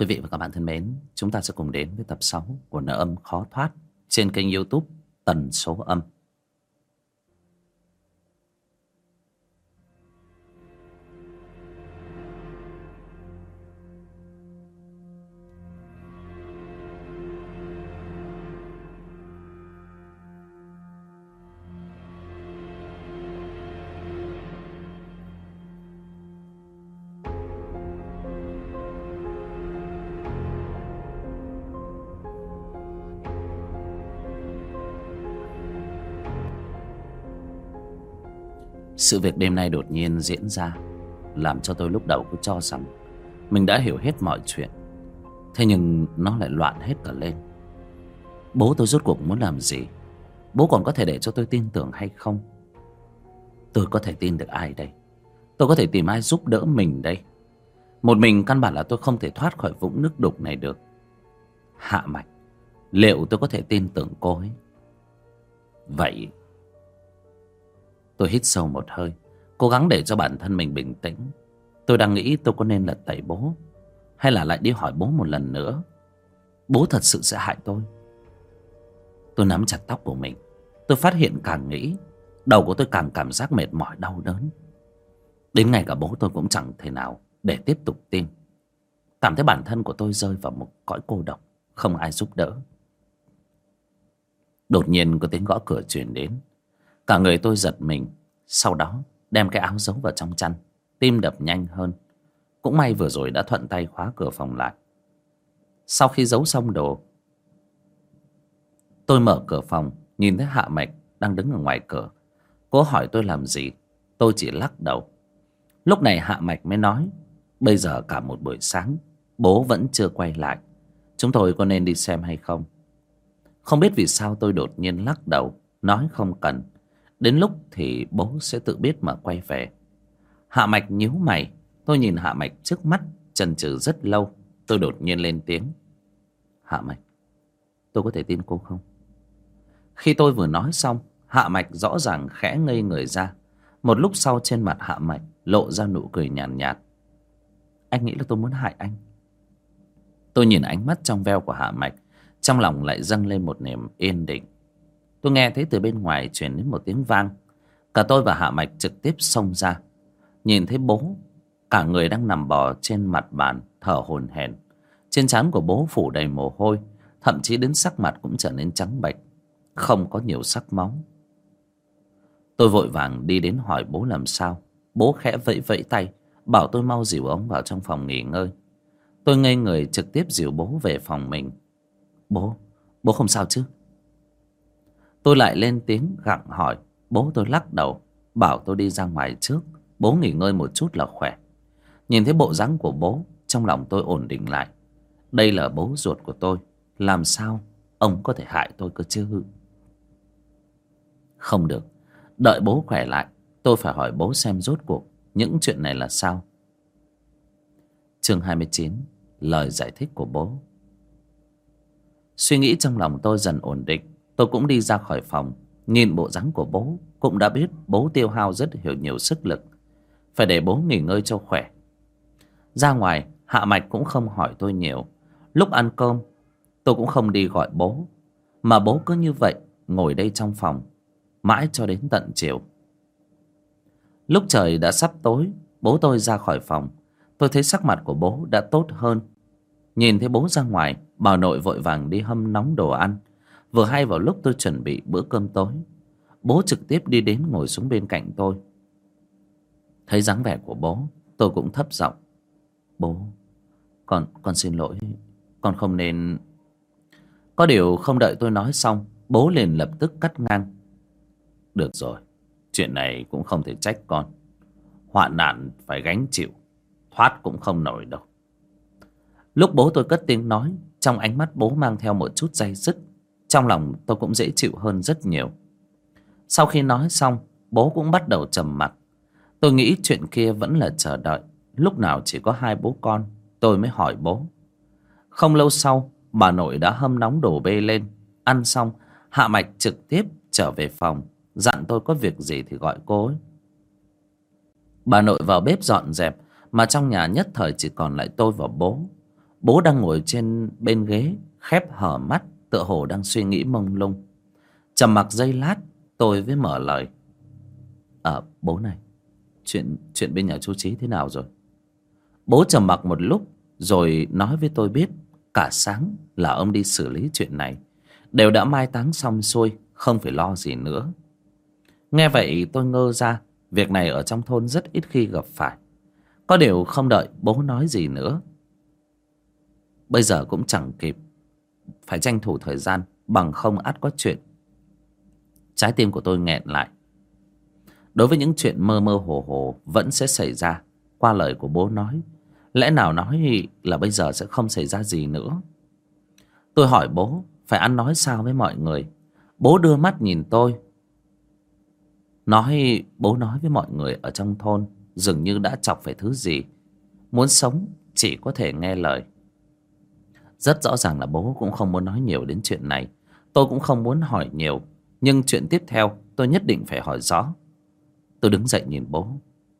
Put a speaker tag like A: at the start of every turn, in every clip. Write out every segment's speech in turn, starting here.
A: Quý vị và các bạn thân mến, chúng ta sẽ cùng đến với tập 6 của Nợ Âm Khó Thoát trên kênh YouTube Tần Số Âm. Sự việc đêm nay đột nhiên diễn ra làm cho tôi lúc đầu cứ cho rằng mình đã hiểu hết mọi chuyện. Thế nhưng nó lại loạn hết cả lên. Bố tôi rốt cuộc muốn làm gì? Bố còn có thể để cho tôi tin tưởng hay không? Tôi có thể tin được ai đây? Tôi có thể tìm ai giúp đỡ mình đây? Một mình căn bản là tôi không thể thoát khỏi vũng nước đục này được. Hạ Mạch, liệu tôi có thể tin tưởng cô ấy? Vậy tôi hít sâu một hơi, cố gắng để cho bản thân mình bình tĩnh. Tôi đang nghĩ tôi có nên lật tẩy bố, hay là lại đi hỏi bố một lần nữa. Bố thật sự sẽ hại tôi? Tôi nắm chặt tóc của mình. Tôi phát hiện càng nghĩ, đầu của tôi càng cảm giác mệt mỏi đau đớn. Đến ngay cả bố tôi cũng chẳng thể nào để tiếp tục tin. Cảm thấy bản thân của tôi rơi vào một cõi cô độc, không ai giúp đỡ. Đột nhiên có tiếng gõ cửa truyền đến. Cả người tôi giật mình. Sau đó đem cái áo giấu vào trong chăn. Tim đập nhanh hơn. Cũng may vừa rồi đã thuận tay khóa cửa phòng lại. Sau khi giấu xong đồ, tôi mở cửa phòng, nhìn thấy Hạ Mạch đang đứng ở ngoài cửa. Cô hỏi tôi làm gì, tôi chỉ lắc đầu. Lúc này Hạ Mạch mới nói: bây giờ cả một buổi sáng bố vẫn chưa quay lại, chúng tôi có nên đi xem hay không? Không biết vì sao tôi đột nhiên lắc đầu, nói không cần. Đến lúc thì bố sẽ tự biết mà quay về. Hạ Mạch nhíu mày. Tôi nhìn Hạ Mạch trước mắt, chần chừ rất lâu. Tôi đột nhiên lên tiếng: Hạ Mạch, tôi có thể tin cô không? Khi tôi vừa nói xong, Hạ Mạch rõ ràng khẽ ngây người ra. Một lúc sau trên mặt Hạ Mạch lộ ra nụ cười nhàn nhạt. Anh nghĩ là tôi muốn hại anh? Tôi nhìn ánh mắt trong veo của Hạ Mạch, trong lòng lại dâng lên một niềm yên định. Tôi nghe thấy từ bên ngoài truyền đến một tiếng vang. Cả tôi và Hạ Mạch trực tiếp xông ra. Nhìn thấy bố, cả người đang nằm bò trên mặt bàn, thở hổn hển. Trên trán của bố phủ đầy mồ hôi, thậm chí đến sắc mặt cũng trở nên trắng bệch, không có nhiều sắc máu. Tôi vội vàng đi đến hỏi bố làm sao. Bố khẽ vẫy vẫy tay, bảo tôi mau dìu ông vào trong phòng nghỉ ngơi. Tôi ngây người trực tiếp dìu bố về phòng mình. Bố không sao chứ? Tôi lại lên tiếng gặng hỏi. Bố tôi lắc đầu, bảo tôi đi ra ngoài trước, bố nghỉ ngơi một chút là khỏe. Nhìn thấy bộ dáng của bố, trong lòng tôi ổn định lại. Đây là bố ruột của tôi, làm sao ông có thể hại tôi cơ chứ? Không được, đợi bố khỏe lại, tôi phải hỏi bố xem rốt cuộc những chuyện này là sao. Chương 29: lời giải thích của bố. Suy nghĩ trong lòng tôi dần ổn định. Tôi cũng đi ra khỏi phòng. Nhìn bộ dáng của bố, cũng đã biết bố tiêu hao rất nhiều sức lực. Phải để bố nghỉ ngơi cho khỏe. Ra ngoài, Hạ Mạch cũng không hỏi tôi nhiều. Lúc ăn cơm, tôi cũng không đi gọi bố, mà bố cứ như vậy ngồi đây trong phòng mãi cho đến tận chiều. Lúc trời đã sắp tối, bố tôi ra khỏi phòng. Tôi thấy sắc mặt của bố đã tốt hơn. Nhìn thấy bố ra ngoài, bà nội vội vàng đi hâm nóng đồ ăn. Vừa hay vào lúc tôi chuẩn bị bữa cơm tối, bố trực tiếp đi đến ngồi xuống bên cạnh tôi. Thấy dáng vẻ của bố, tôi cũng thấp giọng: Bố, con xin lỗi, con không nên... Có điều không đợi tôi nói xong, bố liền lập tức cắt ngang: Được rồi, chuyện này cũng không thể trách con. Hoạn nạn phải gánh chịu, thoát cũng không nổi đâu. Lúc bố tôi cất tiếng nói, trong ánh mắt bố mang theo một chút day dứt. Trong lòng tôi cũng dễ chịu hơn rất nhiều. Sau khi nói xong, bố cũng bắt đầu trầm mặc. Tôi nghĩ chuyện kia vẫn là chờ đợi lúc nào chỉ có hai bố con, tôi mới hỏi bố. Không lâu sau, bà nội đã hâm nóng đồ bê lên. Ăn xong, Hạ Mạch trực tiếp trở về phòng, dặn tôi có việc gì thì gọi cô ấy. Bà nội vào bếp dọn dẹp, mà trong nhà nhất thời chỉ còn lại tôi và bố. Bố đang ngồi trên bên ghế, khép hờ mắt, tựa hồ đang suy nghĩ mông lung. Trầm mặc giây lát, tôi mới mở lời. Bố này, chuyện bên nhà chú Chí thế nào rồi? Bố trầm mặc một lúc rồi nói với tôi biết cả sáng là ông đi xử lý chuyện này, đều đã mai táng xong xuôi, không phải lo gì nữa. Nghe vậy tôi ngơ ra. Việc này ở trong thôn rất ít khi gặp phải. Có điều không đợi bố nói gì nữa, bây giờ cũng chẳng kịp, phải tranh thủ thời gian, bằng không ắt có chuyện. Trái tim của tôi nghẹn lại. Đối với những chuyện mơ mơ hồ hồ vẫn sẽ xảy ra, qua lời của bố nói, lẽ nào nói là bây giờ sẽ không xảy ra gì nữa. Tôi hỏi bố phải ăn nói sao với mọi người. Bố đưa mắt nhìn tôi, bố nói với mọi người ở trong thôn dường như đã chọc phải thứ gì, muốn sống chỉ có thể nghe lời. Rất rõ ràng là bố cũng không muốn nói nhiều đến chuyện này. Tôi cũng không muốn hỏi nhiều, nhưng chuyện tiếp theo tôi nhất định phải hỏi rõ. Tôi đứng dậy nhìn bố.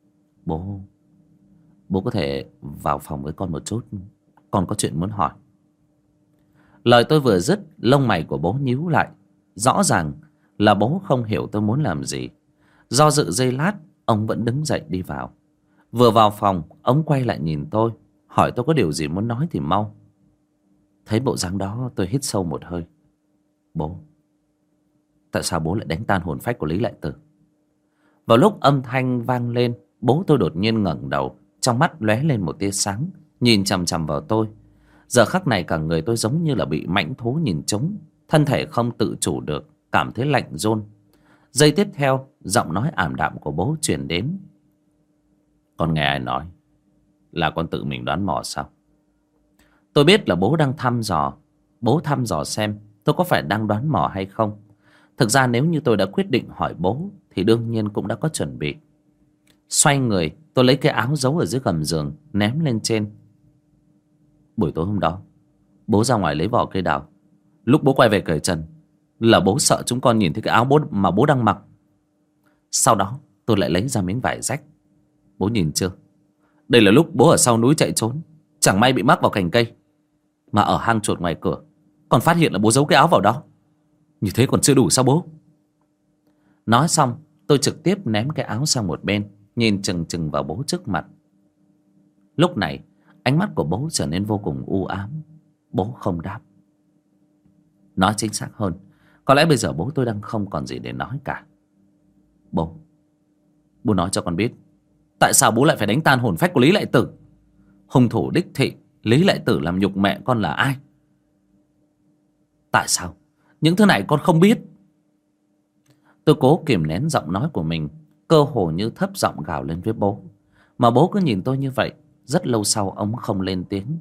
A: Bố có thể vào phòng với con một chút, con có chuyện muốn hỏi. Lời tôi vừa dứt, lông mày của bố nhíu lại. Rõ ràng là bố không hiểu tôi muốn làm gì. Do dự giây lát, ông vẫn đứng dậy đi vào. Vừa vào phòng, ông quay lại nhìn tôi, hỏi tôi có điều gì muốn nói thì mau. Thấy bộ dáng đó, tôi hít sâu một hơi. Bố, tại sao bố lại đánh tan hồn phách của Lý Lại Tử? Vào lúc âm thanh vang lên, bố tôi đột nhiên ngẩng đầu, trong mắt lóe lên một tia sáng, nhìn chằm chằm vào tôi. Giờ khắc này cả người tôi giống như là bị mãnh thú nhìn trúng, thân thể không tự chủ được, cảm thấy lạnh run. Giây tiếp theo, giọng nói ảm đạm của bố truyền đến. Con nghe ai nói là con tự mình đoán mò sao? Tôi biết là bố đang thăm dò. Bố thăm dò xem tôi có phải đang đoán mò hay không. Thực ra nếu như tôi đã quyết định hỏi bố thì đương nhiên cũng đã có chuẩn bị. Xoay người, tôi lấy cái áo giấu ở dưới gầm giường ném lên trên. Buổi tối hôm đó, bố ra ngoài lấy vỏ cây đào. Lúc bố quay về cởi trần là bố sợ chúng con nhìn thấy cái áo mà bố đang mặc. Sau đó tôi lại lấy ra miếng vải rách. Bố nhìn chưa, đây là lúc bố ở sau núi chạy trốn, chẳng may bị mắc vào cành cây, mà ở hang chuột ngoài cửa còn phát hiện là bố giấu cái áo vào đó. Như thế còn chưa đủ sao bố? Nói xong tôi trực tiếp ném cái áo sang một bên, nhìn chừng chừng vào bố trước mặt. Lúc này ánh mắt của bố trở nên vô cùng u ám. Bố không đáp. Nói chính xác hơn, có lẽ bây giờ bố tôi đang không còn gì để nói cả. Bố nói cho con biết, tại sao bố lại phải đánh tan hồn phách của Lý Lại Tử? Hung thủ đích thị Lý Lại Tử làm nhục mẹ con là ai? Tại sao những thứ này con không biết? Tôi cố kìm nén giọng nói của mình, cơ hồ như thấp giọng gào lên với bố. Mà bố cứ nhìn tôi như vậy. Rất lâu sau ông không lên tiếng.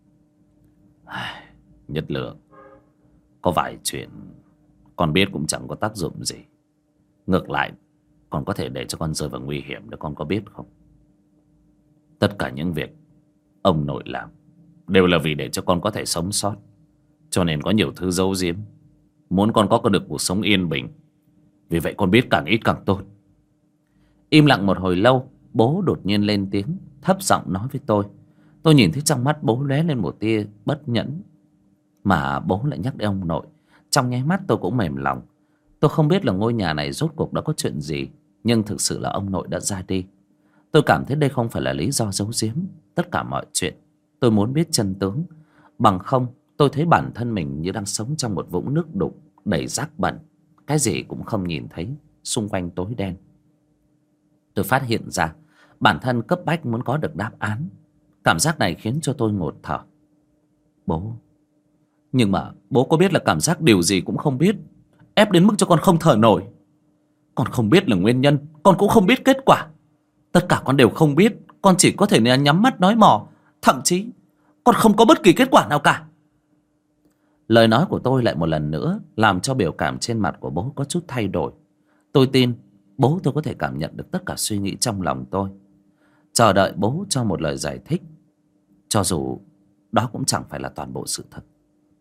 A: Nhất Lượng, có vài chuyện con biết cũng chẳng có tác dụng gì. Ngược lại còn có thể để cho con rơi vào nguy hiểm. Để con có biết không? Tất cả những việc ông nội làm đều là vì để cho con có thể sống sót, cho nên có nhiều thứ giấu giếm, muốn con có được cuộc sống yên bình. Vì vậy con biết càng ít càng tốt. Im lặng một hồi lâu, bố đột nhiên lên tiếng, thấp giọng nói với tôi. Tôi nhìn thấy trong mắt bố lóe lên một tia bất nhẫn. Mà bố lại nhắc đến ông nội. Trong nháy mắt tôi cũng mềm lòng. Tôi không biết là ngôi nhà này rốt cuộc đã có chuyện gì, nhưng thực sự là ông nội đã ra đi. Tôi cảm thấy đây không phải là lý do giấu giếm tất cả mọi chuyện. Tôi muốn biết chân tướng. Bằng không tôi thấy bản thân mình như đang sống trong một vũng nước đục đầy rác bẩn. Cái gì cũng không nhìn thấy, xung quanh tối đen. Tôi phát hiện ra bản thân cấp bách muốn có được đáp án. Cảm giác này khiến cho tôi ngột thở. Bố, nhưng mà bố có biết là cảm giác điều gì cũng không biết, ép đến mức cho con không thở nổi. Con không biết là nguyên nhân, con cũng không biết kết quả. Tất cả con đều không biết. Con chỉ có thể nhắm mắt nói mò. Thậm chí con không có bất kỳ kết quả nào cả. Lời nói của tôi lại một lần nữa làm cho biểu cảm trên mặt của bố có chút thay đổi. Tôi tin bố tôi có thể cảm nhận được tất cả suy nghĩ trong lòng tôi. Chờ đợi bố cho một lời giải thích, cho dù đó cũng chẳng phải là toàn bộ sự thật.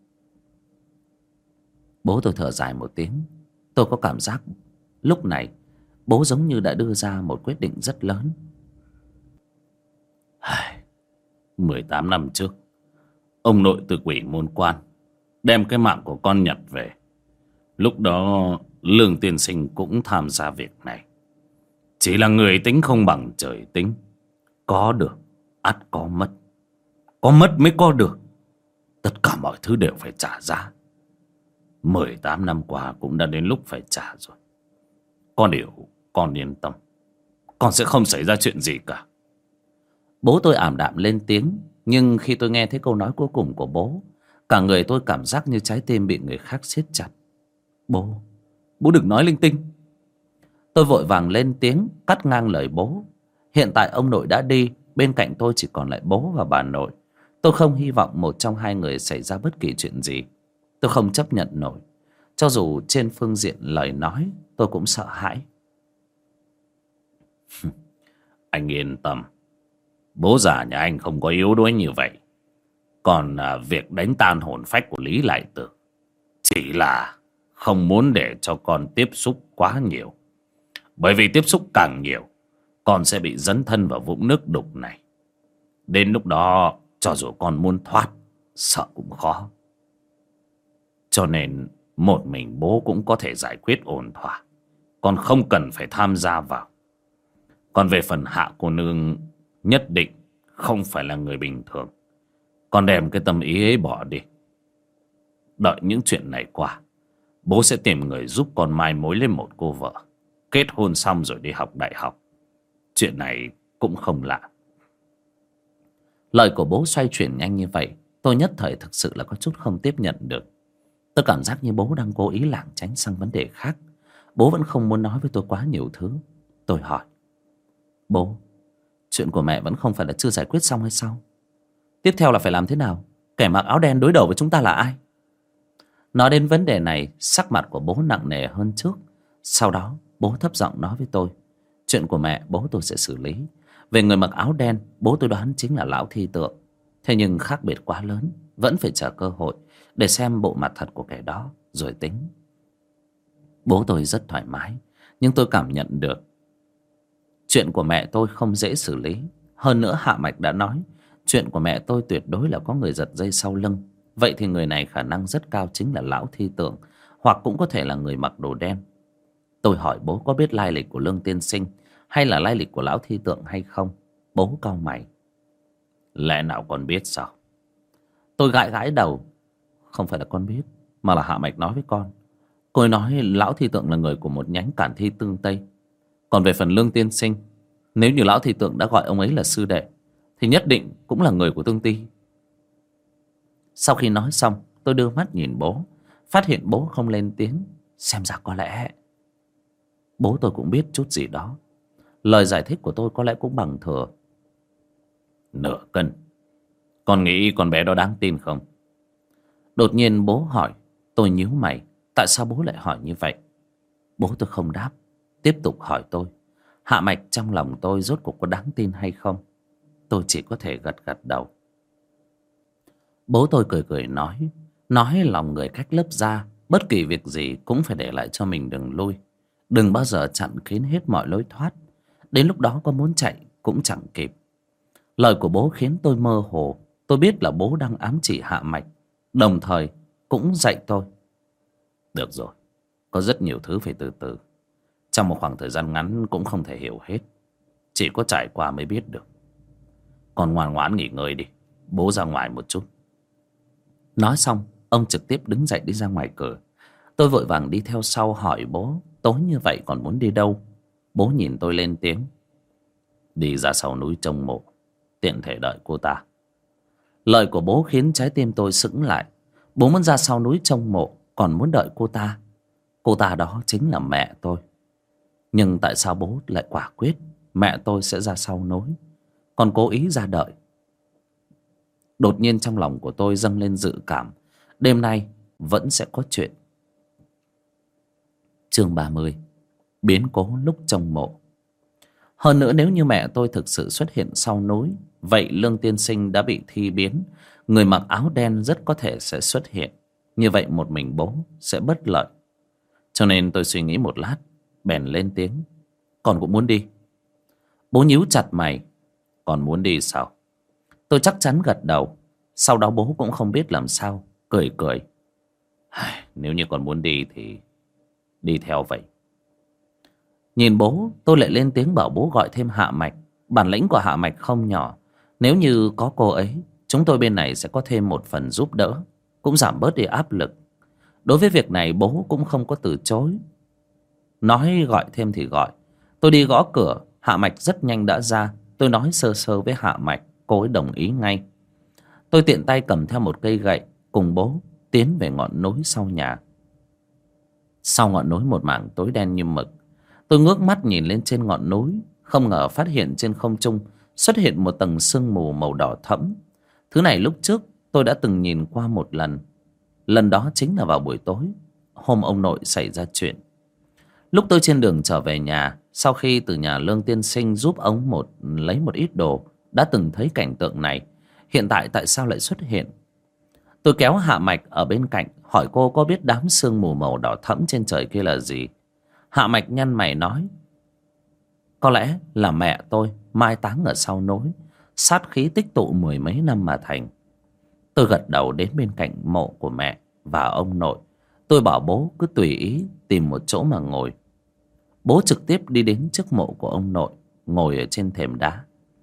A: Bố tôi thở dài một tiếng. Tôi có cảm giác lúc này bố giống như đã đưa ra một quyết định rất lớn. 18 năm trước,
B: Ông nội từ quỷ môn quan đem cái mạng của con nhặt về. Lúc đó Lương tiên sinh cũng tham gia việc này. Chỉ là người tính không bằng trời tính. Có được ắt có mất. Có mất mới có được. Tất cả mọi thứ đều phải trả giá. 18 năm qua cũng đã đến lúc phải trả rồi. Con điều con yên tâm, con sẽ không xảy ra chuyện gì cả.
A: Bố tôi ảm đạm lên tiếng. Nhưng khi tôi nghe thấy câu nói cuối cùng của bố, cả người tôi cảm giác như trái tim bị người khác siết chặt. Bố đừng nói linh tinh. Tôi vội vàng lên tiếng cắt ngang lời bố. Hiện tại ông nội đã đi, bên cạnh tôi chỉ còn lại bố và bà nội. Tôi không hy vọng một trong hai người xảy ra bất kỳ chuyện gì. Tôi không chấp nhận nổi. Cho dù trên phương diện lời nói, tôi cũng sợ hãi.
B: Anh yên tâm, bố già nhà anh không có yếu đuối như vậy. Còn việc đánh tan hồn phách của Lý Lại Tử chỉ là không muốn để cho con tiếp xúc quá nhiều. Bởi vì tiếp xúc càng nhiều, con sẽ bị dấn thân vào vũng nước đục này. Đến lúc đó, cho dù con muốn thoát, sợ cũng khó. Cho nên một mình bố cũng có thể giải quyết ổn thỏa. Con không cần phải tham gia vào. Còn về phần Hạ cô nương, nhất định không phải là người bình thường. Con đem cái tâm ý ấy bỏ đi. Đợi những chuyện này qua, bố sẽ tìm người giúp con mai mối lên một cô vợ. Kết hôn xong rồi đi học đại học. Chuyện này cũng không lạ.
A: Lời của bố xoay chuyển nhanh như vậy, tôi nhất thời thực sự là có chút không tiếp nhận được. Tôi cảm giác như bố đang cố ý lảng tránh sang vấn đề khác. Bố vẫn không muốn nói với tôi quá nhiều thứ. Tôi hỏi: Bố, chuyện của mẹ vẫn không phải là chưa giải quyết xong hay sao? Tiếp theo là phải làm thế nào? Kẻ mặc áo đen đối đầu với chúng ta là ai? Nói đến vấn đề này, sắc mặt của bố nặng nề hơn trước. Sau đó bố thấp giọng nói với tôi: Chuyện của mẹ bố tôi sẽ xử lý. Về người mặc áo đen, bố tôi đoán chính là Lão Thi Tượng. Thế nhưng khác biệt quá lớn, vẫn phải chờ cơ hội để xem bộ mặt thật của kẻ đó rồi tính. Bố tôi rất thoải mái, nhưng tôi cảm nhận được chuyện của mẹ tôi không dễ xử lý. Hơn nữa Hạ Mạch đã nói chuyện của mẹ tôi tuyệt đối là có người giật dây sau lưng. Vậy thì người này khả năng rất cao chính là Lão Thi Tượng, hoặc cũng có thể là người mặc đồ đen. Tôi hỏi bố có biết lai lịch của Lương tiên sinh hay là lai lịch của Lão Thi Tượng hay không. Bố cau mày:
B: Lẽ nào con biết sao?
A: Tôi gãi gãi đầu: Không phải là con biết, mà là Hạ Mạch nói với con. Cô ấy nói Lão Thi Tượng là người của một nhánh Cản Thi Tương Tây. Còn về phần Lương tiên sinh, nếu như Lão Thi Tượng đã gọi ông ấy là sư đệ, thì nhất định cũng là người của Tương Ty. Sau khi nói xong, tôi đưa mắt nhìn bố, phát hiện bố không lên tiếng. Xem ra có lẽ bố tôi cũng biết chút gì đó. Lời giải thích của tôi có lẽ cũng bằng thừa.
B: Nửa cân. Con nghĩ con bé đó đáng tin không?
A: Đột nhiên bố hỏi. Tôi nhíu mày. Tại sao bố lại hỏi như vậy? Bố tôi không đáp, tiếp tục hỏi tôi: Hạ Mạch trong lòng tôi rốt cuộc có đáng tin hay không? Tôi chỉ có thể gật gật đầu. Bố tôi cười cười nói lòng người cách lớp da, bất kỳ việc gì cũng phải để lại cho mình đường lui. Đừng bao giờ chặn kín hết mọi lối thoát. Đến lúc đó có muốn chạy cũng chẳng kịp. Lời của bố khiến tôi mơ hồ. Tôi biết là bố đang ám chỉ Hạ Mạch, đồng thời cũng dạy tôi:
B: Được rồi, có rất nhiều thứ phải từ từ. Trong một khoảng thời gian ngắn cũng không thể hiểu hết. Chỉ có trải qua mới biết được. Con ngoan ngoãn nghỉ ngơi đi, bố ra ngoài một chút.
A: Nói xong, ông trực tiếp đứng dậy đi ra ngoài cửa. Tôi vội vàng đi theo sau hỏi bố: Tối như vậy còn muốn đi đâu? Bố nhìn tôi lên tiếng:
B: Đi ra sau núi trông mộ, tiện thể đợi cô ta.
A: Lời của bố khiến trái tim tôi sững lại. Bố muốn ra sau núi trông mộ, còn muốn đợi cô ta. Cô ta đó chính là mẹ tôi. Nhưng tại sao bố lại quả quyết mẹ tôi sẽ ra sau núi, còn cố ý ra đợi? Đột nhiên trong lòng của tôi dâng lên dự cảm đêm nay vẫn sẽ có chuyện. Chương 30: Biến cố lúc trông mộ. Hơn nữa, nếu như mẹ tôi thực sự xuất hiện sau núi, vậy Lương tiên sinh đã bị thi biến, người mặc áo đen rất có thể sẽ xuất hiện. Như vậy một mình bố sẽ bất lợi. Cho nên tôi suy nghĩ một lát, bèn lên tiếng: Con cũng muốn đi. Bố nhíu chặt mày: Con muốn đi sao? Tôi chắc chắn gật đầu. Sau đó bố cũng không biết làm sao, cười cười. Nếu như con muốn đi thì đi theo vậy. Nhìn bố, tôi lại lên tiếng bảo bố gọi thêm Hạ Mạch. Bản lĩnh của Hạ Mạch không nhỏ. Nếu như có cô ấy, chúng tôi bên này sẽ có thêm một phần giúp đỡ, cũng giảm bớt đi áp lực. Đối với việc này bố cũng không có từ chối. Nói gọi thêm thì gọi. Tôi đi gõ cửa, Hạ Mạch rất nhanh đã ra. Tôi nói sơ sơ với Hạ Mạch, cô ấy đồng ý ngay. Tôi tiện tay cầm theo một cây gậy, cùng bố tiến về ngọn núi sau nhà. Sau ngọn núi một mảng tối đen như mực. Tôi ngước mắt nhìn lên trên ngọn núi, không ngờ phát hiện trên không trung xuất hiện một tầng sương mù màu đỏ thẫm. Thứ này lúc trước tôi đã từng nhìn qua một lần. Lần đó chính là vào buổi tối, hôm ông nội xảy ra chuyện. Lúc tôi trên đường trở về nhà, sau khi từ nhà Lương tiên sinh giúp ông lấy một ít đồ, đã từng thấy cảnh tượng này. Hiện tại tại sao lại xuất hiện? Tôi kéo Hạ Mạch ở bên cạnh, hỏi cô có biết đám sương mù màu đỏ thẫm trên trời kia là gì. Hạ Mạch nhăn mày nói, có lẽ là mẹ tôi mai táng ở sau núi, sát khí tích tụ mười mấy năm mà thành. Tôi gật đầu đến bên cạnh mộ của mẹ và ông nội. Tôi bảo bố cứ tùy ý tìm một chỗ mà ngồi. Bố trực tiếp đi đến trước mộ của ông nội, ngồi ở trên thềm đá.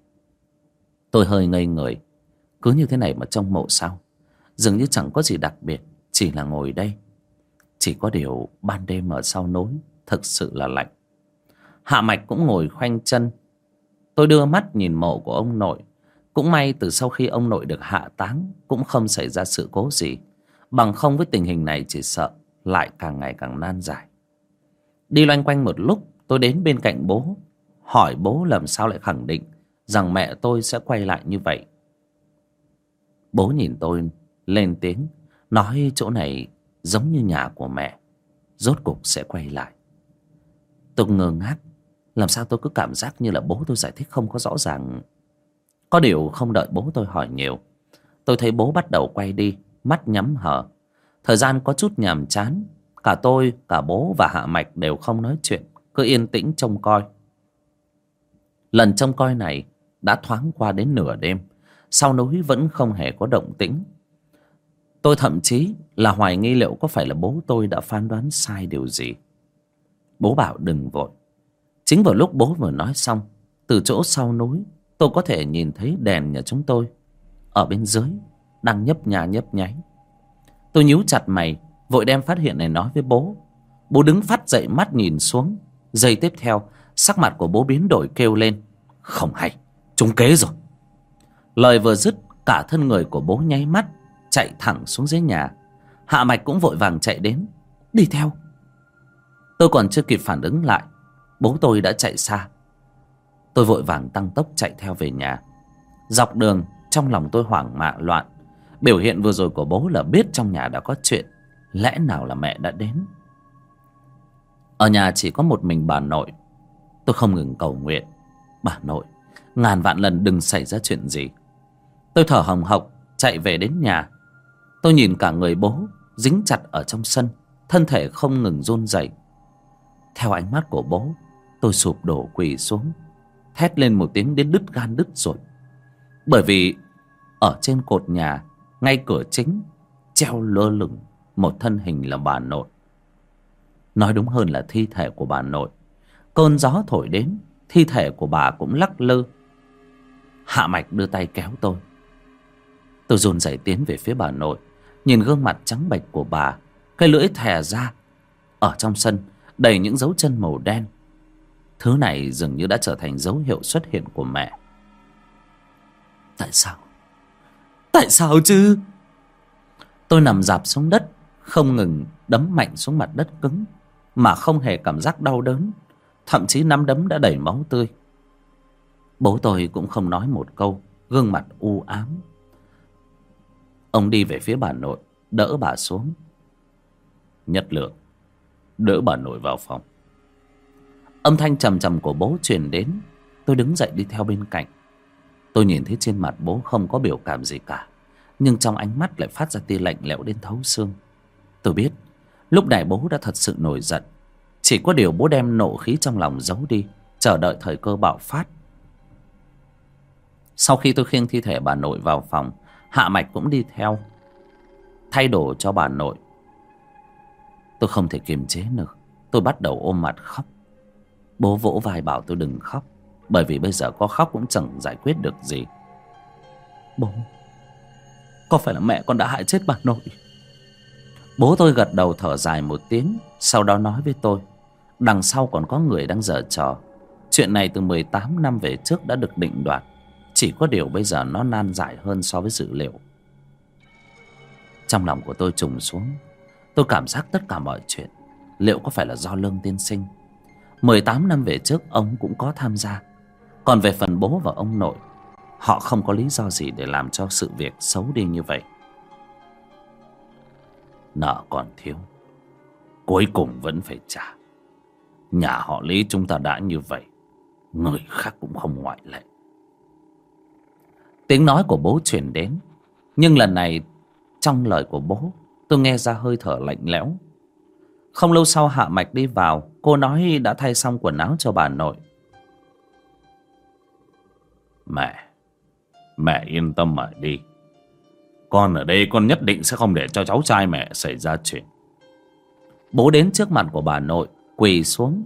A: Tôi hơi ngây người. Cứ như thế này mà trong mộ sao? Dường như chẳng có gì đặc biệt, chỉ là ngồi đây. Chỉ có điều ban đêm ở sau núi thực sự là lạnh. Hạ Mạch cũng ngồi khoanh chân. Tôi đưa mắt nhìn mộ của ông nội. Cũng may từ sau khi ông nội được hạ táng cũng không xảy ra sự cố gì. Bằng không với tình hình này chỉ sợ lại càng ngày càng nan giải. Đi loanh quanh một lúc, tôi đến bên cạnh bố, hỏi bố làm sao lại khẳng định rằng mẹ tôi sẽ quay lại như vậy. Bố nhìn tôi lên tiếng, nói chỗ này giống như nhà của mẹ, rốt cục sẽ quay lại. Tôi ngơ ngác, làm sao tôi cứ cảm giác như là bố tôi giải thích không có rõ ràng. Có điều không đợi bố tôi hỏi nhiều, tôi thấy bố bắt đầu quay đi, mắt nhắm hờ. Thời gian có chút nhàm chán. Cả tôi, cả bố và Hạ Mạch đều không nói chuyện, cứ yên tĩnh trông coi. Lần trông coi này đã thoáng qua đến nửa đêm, sau núi vẫn không hề có động tĩnh. Tôi thậm chí là hoài nghi liệu có phải là bố tôi đã phán đoán sai điều gì. Bố bảo đừng vội. Chính vào lúc bố vừa nói xong, từ chỗ sau núi tôi có thể nhìn thấy đèn nhà chúng tôi ở bên dưới đang nhấp nha nhấp nháy. Tôi nhíu chặt mày, vội đem phát hiện này nói với bố. Bố đứng phắt dậy, mắt nhìn xuống. Giây tiếp theo, sắc mặt của bố biến đổi, kêu lên, không hay, trúng kế rồi. Lời vừa dứt, cả thân người của bố nháy mắt chạy thẳng xuống dưới nhà. Hạ Mạch cũng vội vàng chạy đến, đi theo. Tôi còn chưa kịp phản ứng lại, bố tôi đã chạy xa. Tôi vội vàng tăng tốc chạy theo về nhà. Dọc đường trong lòng tôi hoảng mạng loạn. Biểu hiện vừa rồi của bố là biết trong nhà đã có chuyện. Lẽ nào là mẹ đã đến? Ở nhà chỉ có một mình bà nội. Tôi không ngừng cầu nguyện, bà nội, ngàn vạn lần đừng xảy ra chuyện gì. Tôi thở hồng hộc chạy về đến nhà. Tôi nhìn cả người bố dính chặt ở trong sân, thân thể không ngừng run rẩy. Theo ánh mắt của bố, tôi sụp đổ quỳ xuống, thét lên một tiếng đến đứt gan đứt ruột. Bởi vì ở trên cột nhà, ngay cửa chính, treo lơ lửng một thân hình là bà nội. Nói đúng hơn là thi thể của bà nội. Cơn gió thổi đến, thi thể của bà cũng lắc lư. Hạ Mạch đưa tay kéo tôi. Tôi run rẩy tiến về phía bà nội, nhìn gương mặt trắng bệch của bà, cái lưỡi thè ra. Ở trong sân đầy những dấu chân màu đen. Thứ này dường như đã trở thành dấu hiệu xuất hiện của mẹ. Tại sao? Tại sao chứ? Tôi nằm rạp xuống đất, không ngừng đấm mạnh xuống mặt đất cứng, mà không hề cảm giác đau đớn. Thậm chí nắm đấm đã đầy máu tươi. Bố tôi cũng không nói một câu, gương mặt u ám. Ông đi về phía bà nội, đỡ bà xuống. Nhất Lượng, đỡ bà nội vào phòng. Âm thanh trầm trầm của bố truyền đến. Tôi đứng dậy đi theo bên cạnh. Tôi nhìn thấy trên mặt bố không có biểu cảm gì cả, nhưng trong ánh mắt lại phát ra tia lạnh lẽo đến thấu xương. Tôi biết lúc này bố đã thật sự nổi giận. Chỉ có điều bố đem nộ khí trong lòng giấu đi, chờ đợi thời cơ bạo phát. Sau khi tôi khiêng thi thể bà nội vào phòng, Hạ Mạch cũng đi theo, thay đồ cho bà nội. Tôi không thể kiềm chế được, tôi bắt đầu ôm mặt khóc. Bố vỗ vai bảo tôi đừng khóc, bởi vì bây giờ có khóc cũng chẳng giải quyết được gì. Bố, có phải là mẹ con đã hại chết bà nội? Bố tôi gật đầu thở dài một tiếng, sau đó nói với tôi, đằng sau còn có người đang giở trò. Chuyện này từ 18 năm về trước đã được định đoạt, chỉ có điều bây giờ nó nan giải hơn so với dự liệu. Trong lòng của tôi trùng xuống. Tôi cảm giác tất cả mọi chuyện liệu có phải là do Lương tiên sinh? 18 năm về trước ông cũng có tham gia. Còn về phần bố và ông nội, họ không có lý do gì để làm cho sự việc xấu đi như vậy. Nợ còn thiếu, cuối cùng vẫn phải trả. Nhà họ Lý chúng ta đã như vậy, người khác cũng không ngoại lệ. Tiếng nói của bố truyền đến, nhưng lần này trong lời của bố tôi nghe ra hơi thở lạnh lẽo. Không lâu sau Hạ Mạch đi vào. Cô nói đã thay xong quần áo cho bà nội.
B: Mẹ yên tâm mà đi. Con ở đây con nhất định sẽ không để cho cháu trai mẹ xảy ra chuyện.
A: Bố đến trước mặt của bà nội, quỳ xuống.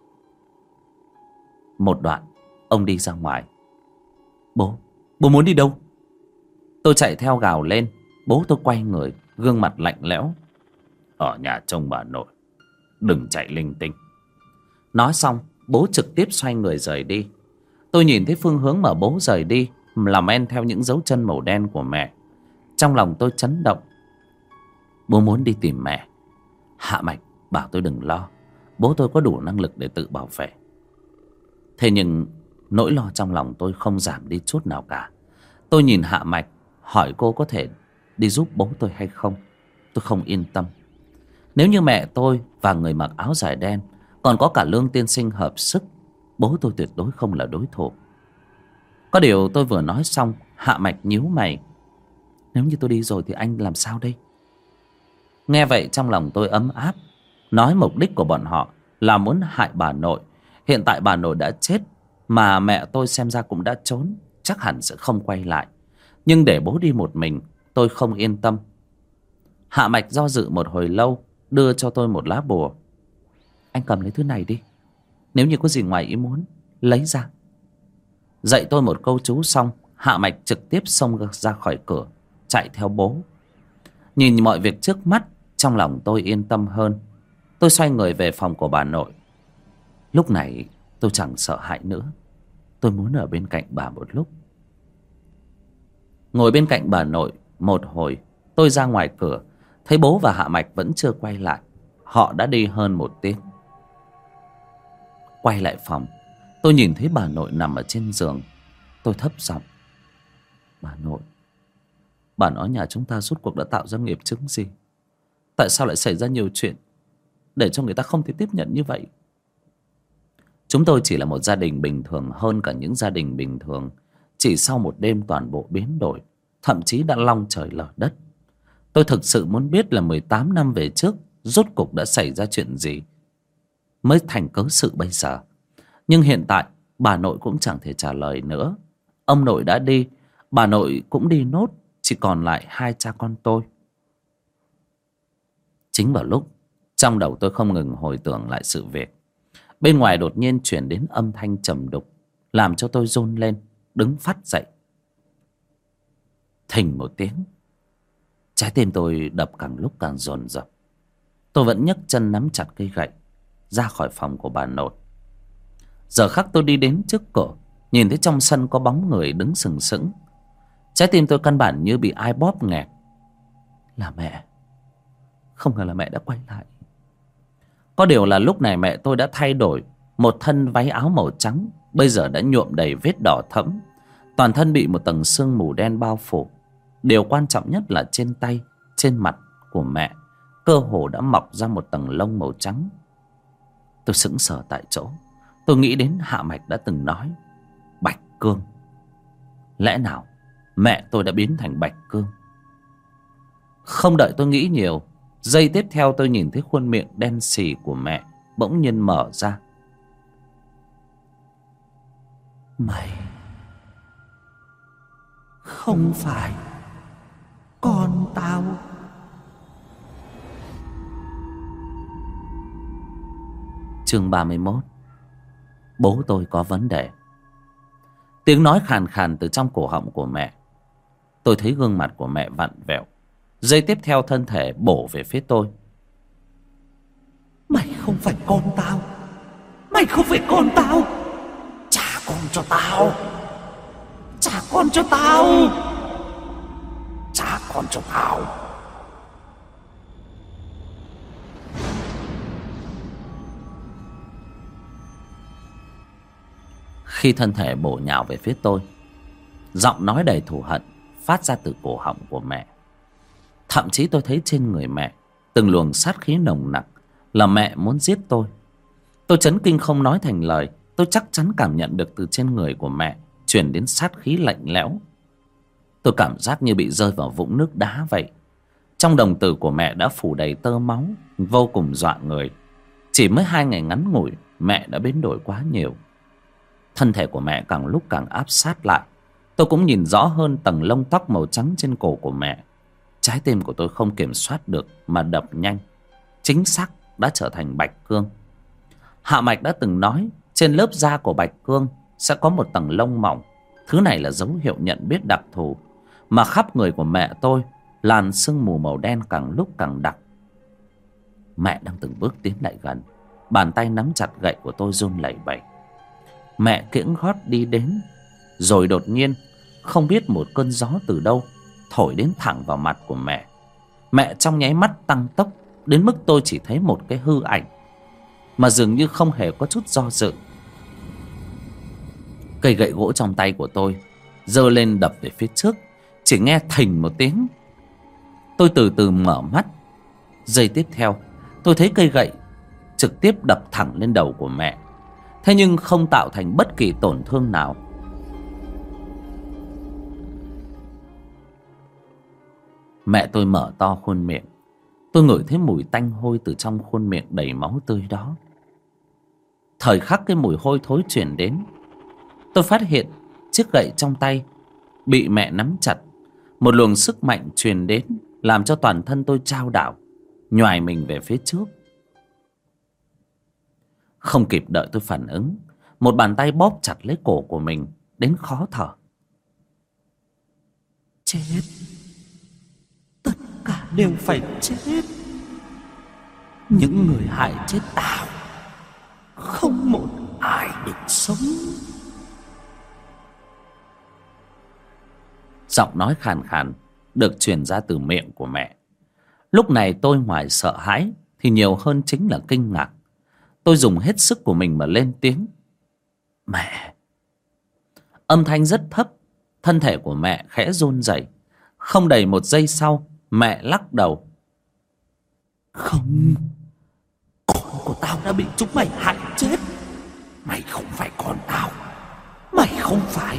A: Một đoạn ông đi ra ngoài. Bố muốn đi đâu? Tôi chạy theo gào lên. Bố tôi quay người, gương mặt lạnh lẽo.
B: Ở nhà trông bà nội, đừng chạy linh tinh.
A: Nói xong bố trực tiếp xoay người rời đi. Tôi nhìn thấy phương hướng mà bố rời đi là men theo những dấu chân màu đen của mẹ. Trong lòng tôi chấn động. Bố muốn đi tìm mẹ. Hạ Mạch bảo tôi đừng lo, bố tôi có đủ năng lực để tự bảo vệ. Thế nhưng nỗi lo trong lòng tôi không giảm đi chút nào cả. Tôi nhìn Hạ Mạch, hỏi cô có thể đi giúp bố tôi hay không. Tôi không yên tâm. Nếu như mẹ tôi và người mặc áo dài đen, còn có cả Lương tiên sinh hợp sức, bố tôi tuyệt đối không là đối thủ. Có điều tôi vừa nói xong, Hạ Mạch nhíu mày. Nếu như tôi đi rồi thì anh làm sao đây? Nghe vậy trong lòng tôi ấm áp. Nói mục đích của bọn họ là muốn hại bà nội. Hiện tại bà nội đã chết, mà mẹ tôi xem ra cũng đã trốn, chắc hẳn sẽ không quay lại. Nhưng để bố đi một mình, tôi không yên tâm. Hạ Mạch do dự một hồi lâu, đưa cho tôi một lá bùa. Anh cầm lấy thứ này đi, nếu như có gì ngoài ý muốn, lấy ra. Dạy tôi một câu chú xong, Hạ Mạch trực tiếp xông ra khỏi cửa, chạy theo bố. Nhìn mọi việc trước mắt, trong lòng tôi yên tâm hơn. Tôi xoay người về phòng của bà nội. Lúc này tôi chẳng sợ hãi nữa. Tôi muốn ở bên cạnh bà một lúc. Ngồi bên cạnh bà nội một hồi, tôi ra ngoài cửa, thấy bố và Hạ Mạch vẫn chưa quay lại. Họ đã đi hơn 1 tiếng. Quay lại phòng, tôi nhìn thấy bà nội nằm ở trên giường. Tôi thấp giọng. Bà nội, bà nói nhà chúng ta rốt cuộc đã tạo ra nghiệp chướng gì? Tại sao lại xảy ra nhiều chuyện để cho người ta không thể tiếp nhận như vậy? Chúng tôi chỉ là một gia đình bình thường hơn cả những gia đình bình thường. Chỉ sau một đêm toàn bộ biến đổi, thậm chí đã long trời lở đất. Tôi thực sự muốn biết là 18 năm về trước rốt cuộc đã xảy ra chuyện gì mới thành cớ sự bây giờ. Nhưng hiện tại bà nội cũng chẳng thể trả lời nữa. Ông nội đã đi, bà nội cũng đi nốt, chỉ còn lại 2 cha con tôi. Chính vào lúc trong đầu tôi không ngừng hồi tưởng lại sự việc, bên ngoài đột nhiên chuyển đến âm thanh trầm đục, làm cho tôi run lên, đứng phắt dậy. Thình một tiếng, trái tim tôi đập càng lúc càng dồn dập. Tôi vẫn nhấc chân nắm chặt cây gậy, ra khỏi phòng của bà nội. Giờ khắc tôi đi đến trước cửa, nhìn thấy trong sân có bóng người đứng sừng sững. Trái tim tôi căn bản như bị ai bóp nghẹt. Là mẹ. Không ngờ là mẹ đã quay lại. Có điều là lúc này mẹ tôi đã thay đổi. Một thân váy áo màu trắng bây giờ đã nhuộm đầy vết đỏ thẫm. Toàn thân bị một tầng sương mù đen bao phủ. Điều quan trọng nhất là trên tay, trên mặt của mẹ cơ hồ đã mọc ra một tầng lông màu trắng. Tôi sững sờ tại chỗ. Tôi nghĩ đến Hạ Mạch đã từng nói Bạch Cương. Lẽ nào mẹ tôi đã biến thành Bạch Cương? Không đợi tôi nghĩ nhiều, giây tiếp theo tôi nhìn thấy khuôn miệng đen sì của mẹ bỗng nhiên mở ra. Mày không phải
C: con tao.
A: Chương 31. Bố tôi có vấn đề. Tiếng nói khàn khàn từ trong cổ họng của mẹ. Tôi thấy gương mặt của mẹ vặn vẹo. Giây tiếp theo thân thể bổ về phía tôi.
C: Mày không phải con tao. Mày không phải con tao. Trả con cho tao. Trả con cho tao. Trả con cho tao.
A: Khi thân thể bổ nhào về phía tôi, giọng nói đầy thù hận phát ra từ cổ họng của mẹ. Thậm chí tôi thấy trên người mẹ từng luồng sát khí nồng nặc, là mẹ muốn giết tôi. Tôi chấn kinh không nói thành lời. Tôi chắc chắn cảm nhận được từ trên người của mẹ truyền đến sát khí lạnh lẽo. Tôi cảm giác như bị rơi vào vũng nước đá vậy. Trong đồng tử của mẹ đã phủ đầy tơ máu, vô cùng dọa người. Chỉ mới 2 ngày ngắn ngủi, mẹ đã biến đổi quá nhiều. Thân thể của mẹ càng lúc càng áp sát lại. Tôi cũng nhìn rõ hơn tầng lông tóc màu trắng trên cổ của mẹ. Trái tim của tôi không kiểm soát được mà đập nhanh. Chính xác đã trở thành bạch cương. Hạ Mạch đã từng nói trên lớp da của bạch cương sẽ có một tầng lông mỏng. Thứ này là dấu hiệu nhận biết đặc thù. Mà khắp người của mẹ tôi, làn sương mù màu đen càng lúc càng đặc. Mẹ đang từng bước tiến lại gần. Bàn tay nắm chặt gậy của tôi run lẩy bẩy. Mẹ kiễng gót đi đến. Rồi đột nhiên, không biết một cơn gió từ đâu thổi đến thẳng vào mặt của mẹ. Mẹ trong nháy mắt tăng tốc đến mức tôi chỉ thấy một cái hư ảnh, mà dường như không hề có chút do dự. Cây gậy gỗ trong tay của tôi giơ lên đập về phía trước. Chỉ nghe thình một tiếng. Tôi từ từ mở mắt. Giây tiếp theo, tôi thấy cây gậy trực tiếp đập thẳng lên đầu của mẹ. Thế nhưng không tạo thành bất kỳ tổn thương nào. Mẹ tôi mở to khuôn miệng. Tôi ngửi thấy mùi tanh hôi từ trong khuôn miệng đầy máu tươi đó. Thời khắc cái mùi hôi thối truyền đến, tôi phát hiện chiếc gậy trong tay bị mẹ nắm chặt. Một luồng sức mạnh truyền đến, làm cho toàn thân tôi chao đảo, nhoài mình về phía trước. Không kịp đợi tôi phản ứng, một bàn tay bóp chặt lấy cổ của mình đến khó thở.
C: Chết. Tất cả đều phải chết. Những người hại chết tao, không một ai được sống.
A: Giọng nói khàn khàn được truyền ra từ miệng của mẹ. Lúc này tôi ngoài sợ hãi thì nhiều hơn chính là kinh ngạc. Tôi dùng hết sức của mình mà lên tiếng. Mẹ. Âm thanh rất thấp. Thân thể của mẹ khẽ run rẩy. Không đầy một giây sau, mẹ lắc đầu.
C: Không. Con của tao đã bị chúng mày hại chết. Mày không phải con tao. Mày không phải.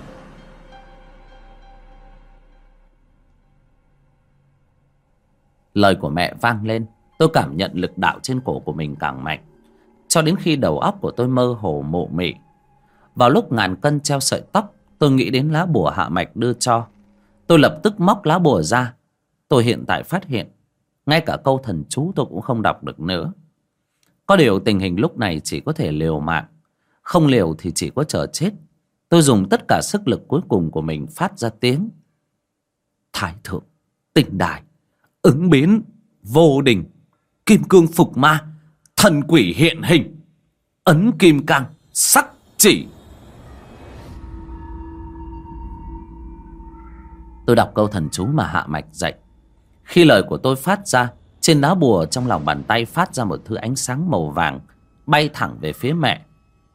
A: Lời của mẹ vang lên. Tôi cảm nhận lực đạo trên cổ của mình càng mạnh, cho đến khi đầu óc của tôi mơ hồ mộ mị. Vào lúc ngàn cân treo sợi tóc, tôi nghĩ đến lá bùa Hạ Mạch đưa cho. Tôi lập tức móc lá bùa ra. Tôi hiện tại phát hiện ngay cả câu thần chú tôi cũng không đọc được nữa. Có điều tình hình lúc này chỉ có thể liều mạng. Không liều thì chỉ có chờ chết. Tôi dùng tất cả sức lực cuối cùng của mình phát ra tiếng. Thái thượng, tinh đài, ứng biến, vô đình, kim cương phục ma, thần quỷ hiện hình, ấn kim cang, sắc chỉ. Tôi đọc câu thần chú mà Hạ Mạch dạy. Khi lời của tôi phát ra, trên lá bùa trong lòng bàn tay phát ra một thứ ánh sáng màu vàng, bay thẳng về phía mẹ.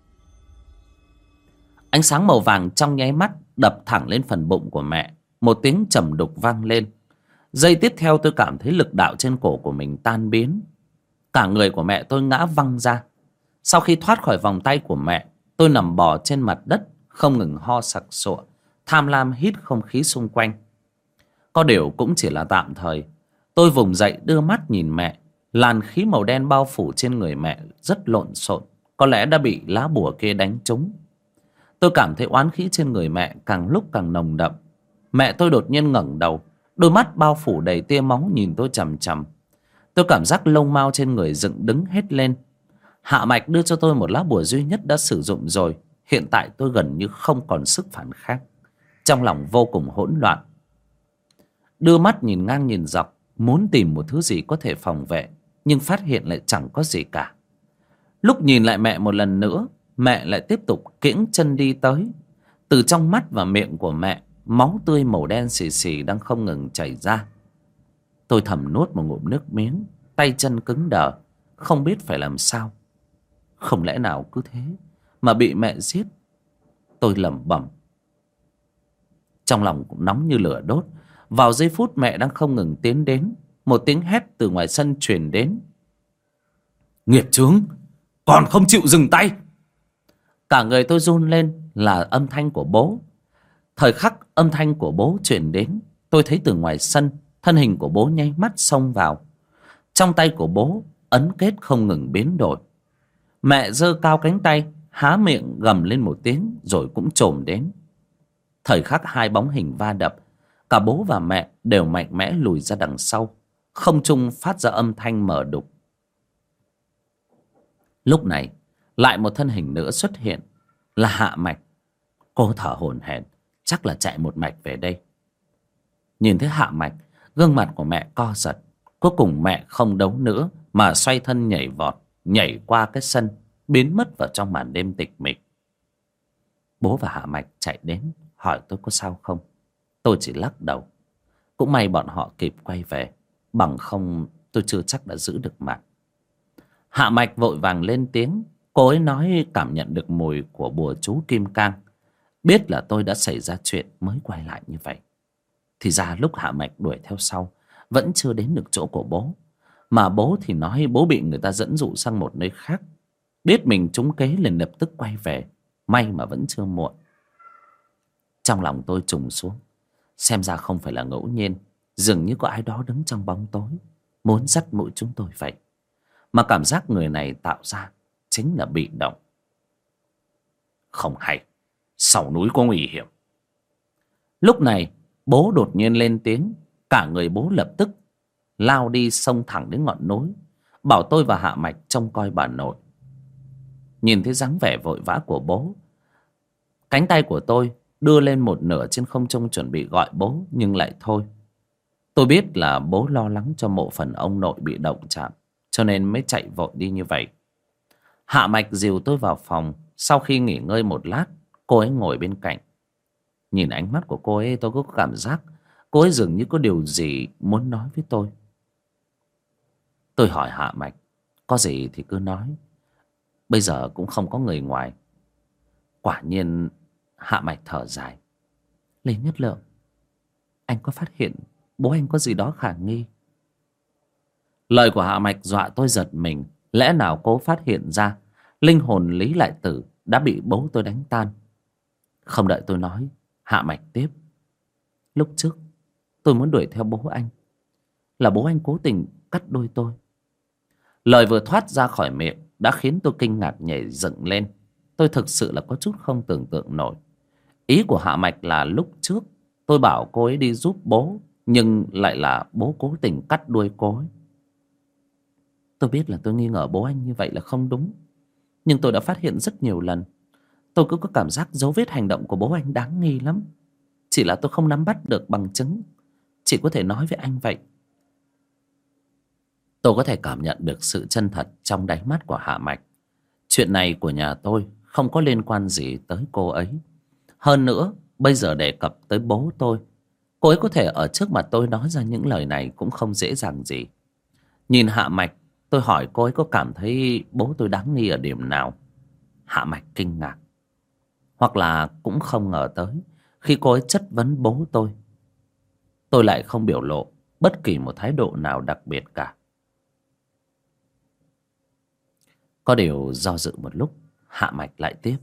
A: Ánh sáng màu vàng trong nháy mắt đập thẳng lên phần bụng của mẹ. Một tiếng trầm đục vang lên. Giây tiếp theo tôi cảm thấy lực đạo trên cổ của mình tan biến. Cả người của mẹ tôi ngã văng ra. Sau khi thoát khỏi vòng tay của mẹ, tôi nằm bò trên mặt đất, không ngừng ho sặc sụa, tham lam hít không khí xung quanh. Có điều cũng chỉ là tạm thời. Tôi vùng dậy đưa mắt nhìn mẹ. Làn khí màu đen bao phủ trên người mẹ rất lộn xộn. Có lẽ đã bị lá bùa kia đánh trúng. Tôi cảm thấy oán khí trên người mẹ càng lúc càng nồng đậm. Mẹ tôi đột nhiên ngẩng đầu, Đôi mắt bao phủ đầy tia máu nhìn tôi chằm chằm. Tôi cảm giác lông mao trên người dựng đứng hết lên. Hạ mạch đưa cho tôi một lá bùa duy nhất đã sử dụng rồi. Hiện tại tôi gần như không còn sức phản kháng. Trong lòng vô cùng hỗn loạn. Đưa mắt nhìn ngang nhìn dọc, muốn tìm một thứ gì có thể phòng vệ, nhưng phát hiện lại chẳng có gì cả. Lúc nhìn lại mẹ một lần nữa, mẹ lại tiếp tục kiễng chân đi tới. Từ trong mắt và miệng của mẹ, máu tươi màu đen xì xì đang không ngừng chảy ra. Tôi thầm nuốt một ngụm nước miếng, tay chân cứng đờ, không biết phải làm sao. Không lẽ nào cứ thế mà bị mẹ giết? Tôi lẩm bẩm. Trong lòng cũng nóng như lửa đốt. Vào giây phút mẹ đang không ngừng tiến đến, một tiếng hét từ ngoài sân truyền đến. Nghiệp chướng, còn không chịu dừng tay! Cả người tôi run lên, là âm thanh của bố. Thời khắc âm thanh của bố truyền đến, tôi thấy từ ngoài sân, thân hình của bố nháy mắt xông vào. Trong tay của bố, ấn kết không ngừng biến đổi. Mẹ giơ cao cánh tay, há miệng gầm lên một tiếng rồi cũng chồm đến. Thời khắc hai bóng hình va đập, cả bố và mẹ đều mạnh mẽ lùi ra đằng sau. Không trung phát ra âm thanh mờ đục. Lúc này lại một thân hình nữa xuất hiện, là Hạ Mạch. Cô thở hổn hển, chắc là chạy một mạch về đây. Nhìn thấy Hạ Mạch, gương mặt của mẹ co giật. Cuối cùng mẹ không đấu nữa mà xoay thân nhảy vọt, nhảy qua cái sân, biến mất vào trong màn đêm tịch mịch. Bố và Hạ Mạch chạy đến hỏi tôi có sao không. Tôi chỉ lắc đầu. Cũng may bọn họ kịp quay về, bằng không tôi chưa chắc đã giữ được mạng. Hạ Mạch vội vàng lên tiếng. Cô ấy nói cảm nhận được mùi của bùa chú Kim Cang, biết là tôi đã xảy ra chuyện mới quay lại như vậy. Thì ra lúc Hạ Mạch đuổi theo sau, vẫn chưa đến được chỗ của bố. Mà bố thì nói bố bị người ta dẫn dụ sang một nơi khác. Biết mình trúng kế liền lập tức quay về. May mà vẫn chưa muộn. Trong lòng tôi trùng xuống. Xem ra không phải là ngẫu nhiên. Dường như có ai đó đứng trong bóng tối, muốn dắt mũi chúng tôi vậy. Mà cảm giác người này tạo ra chính là bị động.
B: Không hay, sau núi có nguy hiểm.
A: Lúc này bố đột nhiên lên tiếng. Cả người bố lập tức lao đi xông thẳng đến ngọn núi, bảo tôi và Hạ Mạch trông coi bà nội. Nhìn thấy dáng vẻ vội vã của bố, cánh tay của tôi đưa lên một nửa trên không trung chuẩn bị gọi bố, nhưng lại thôi. Tôi biết là bố lo lắng cho mộ phần ông nội bị động chạm, cho nên mới chạy vội đi như vậy. Hạ Mạch dìu tôi vào phòng. Sau khi nghỉ ngơi một lát, cô ấy ngồi bên cạnh. Nhìn ánh mắt của cô ấy, tôi có cảm giác cô ấy dường như có điều gì muốn nói với tôi. Tôi hỏi Hạ Mạch, có gì thì cứ nói, bây giờ cũng không có người ngoài. Quả nhiên Hạ Mạch thở dài. Lê Nhất Lượng, anh có phát hiện bố anh có gì đó khả nghi? Lời của Hạ Mạch dọa tôi giật mình. Lẽ nào cô phát hiện ra linh hồn Lý Lại Tử đã bị bố tôi đánh tan? Không đợi tôi nói, Hạ Mạch tiếp. Lúc trước tôi muốn đuổi theo bố anh, là bố anh cố tình cắt đôi tôi. Lời vừa thoát ra khỏi miệng đã khiến tôi kinh ngạc nhảy dựng lên. Tôi thực sự là có chút không tưởng tượng nổi. Ý của Hạ Mạch là lúc trước tôi bảo cô ấy đi giúp bố, nhưng lại là bố cố tình cắt đuôi cô ấy. Tôi biết là tôi nghi ngờ bố anh như vậy là không đúng, nhưng tôi đã phát hiện rất nhiều lần. Tôi cứ có cảm giác dấu vết hành động của bố anh đáng nghi lắm. Chỉ là tôi không nắm bắt được bằng chứng, chỉ có thể nói với anh vậy. Tôi có thể cảm nhận được sự chân thật trong đáy mắt của Hạ Mạch. Chuyện này của nhà tôi không có liên quan gì tới cô ấy. Hơn nữa, bây giờ đề cập tới bố tôi, cô ấy có thể ở trước mặt tôi nói ra những lời này cũng không dễ dàng gì. Nhìn Hạ Mạch, tôi hỏi cô ấy có cảm thấy bố tôi đáng nghi ở điểm nào. Hạ Mạch kinh ngạc, hoặc là cũng không ngờ tới khi cô ấy chất vấn bố tôi lại không biểu lộ bất kỳ một thái độ nào đặc biệt cả. Có điều do dự một lúc, Hạ Mạch lại tiếp.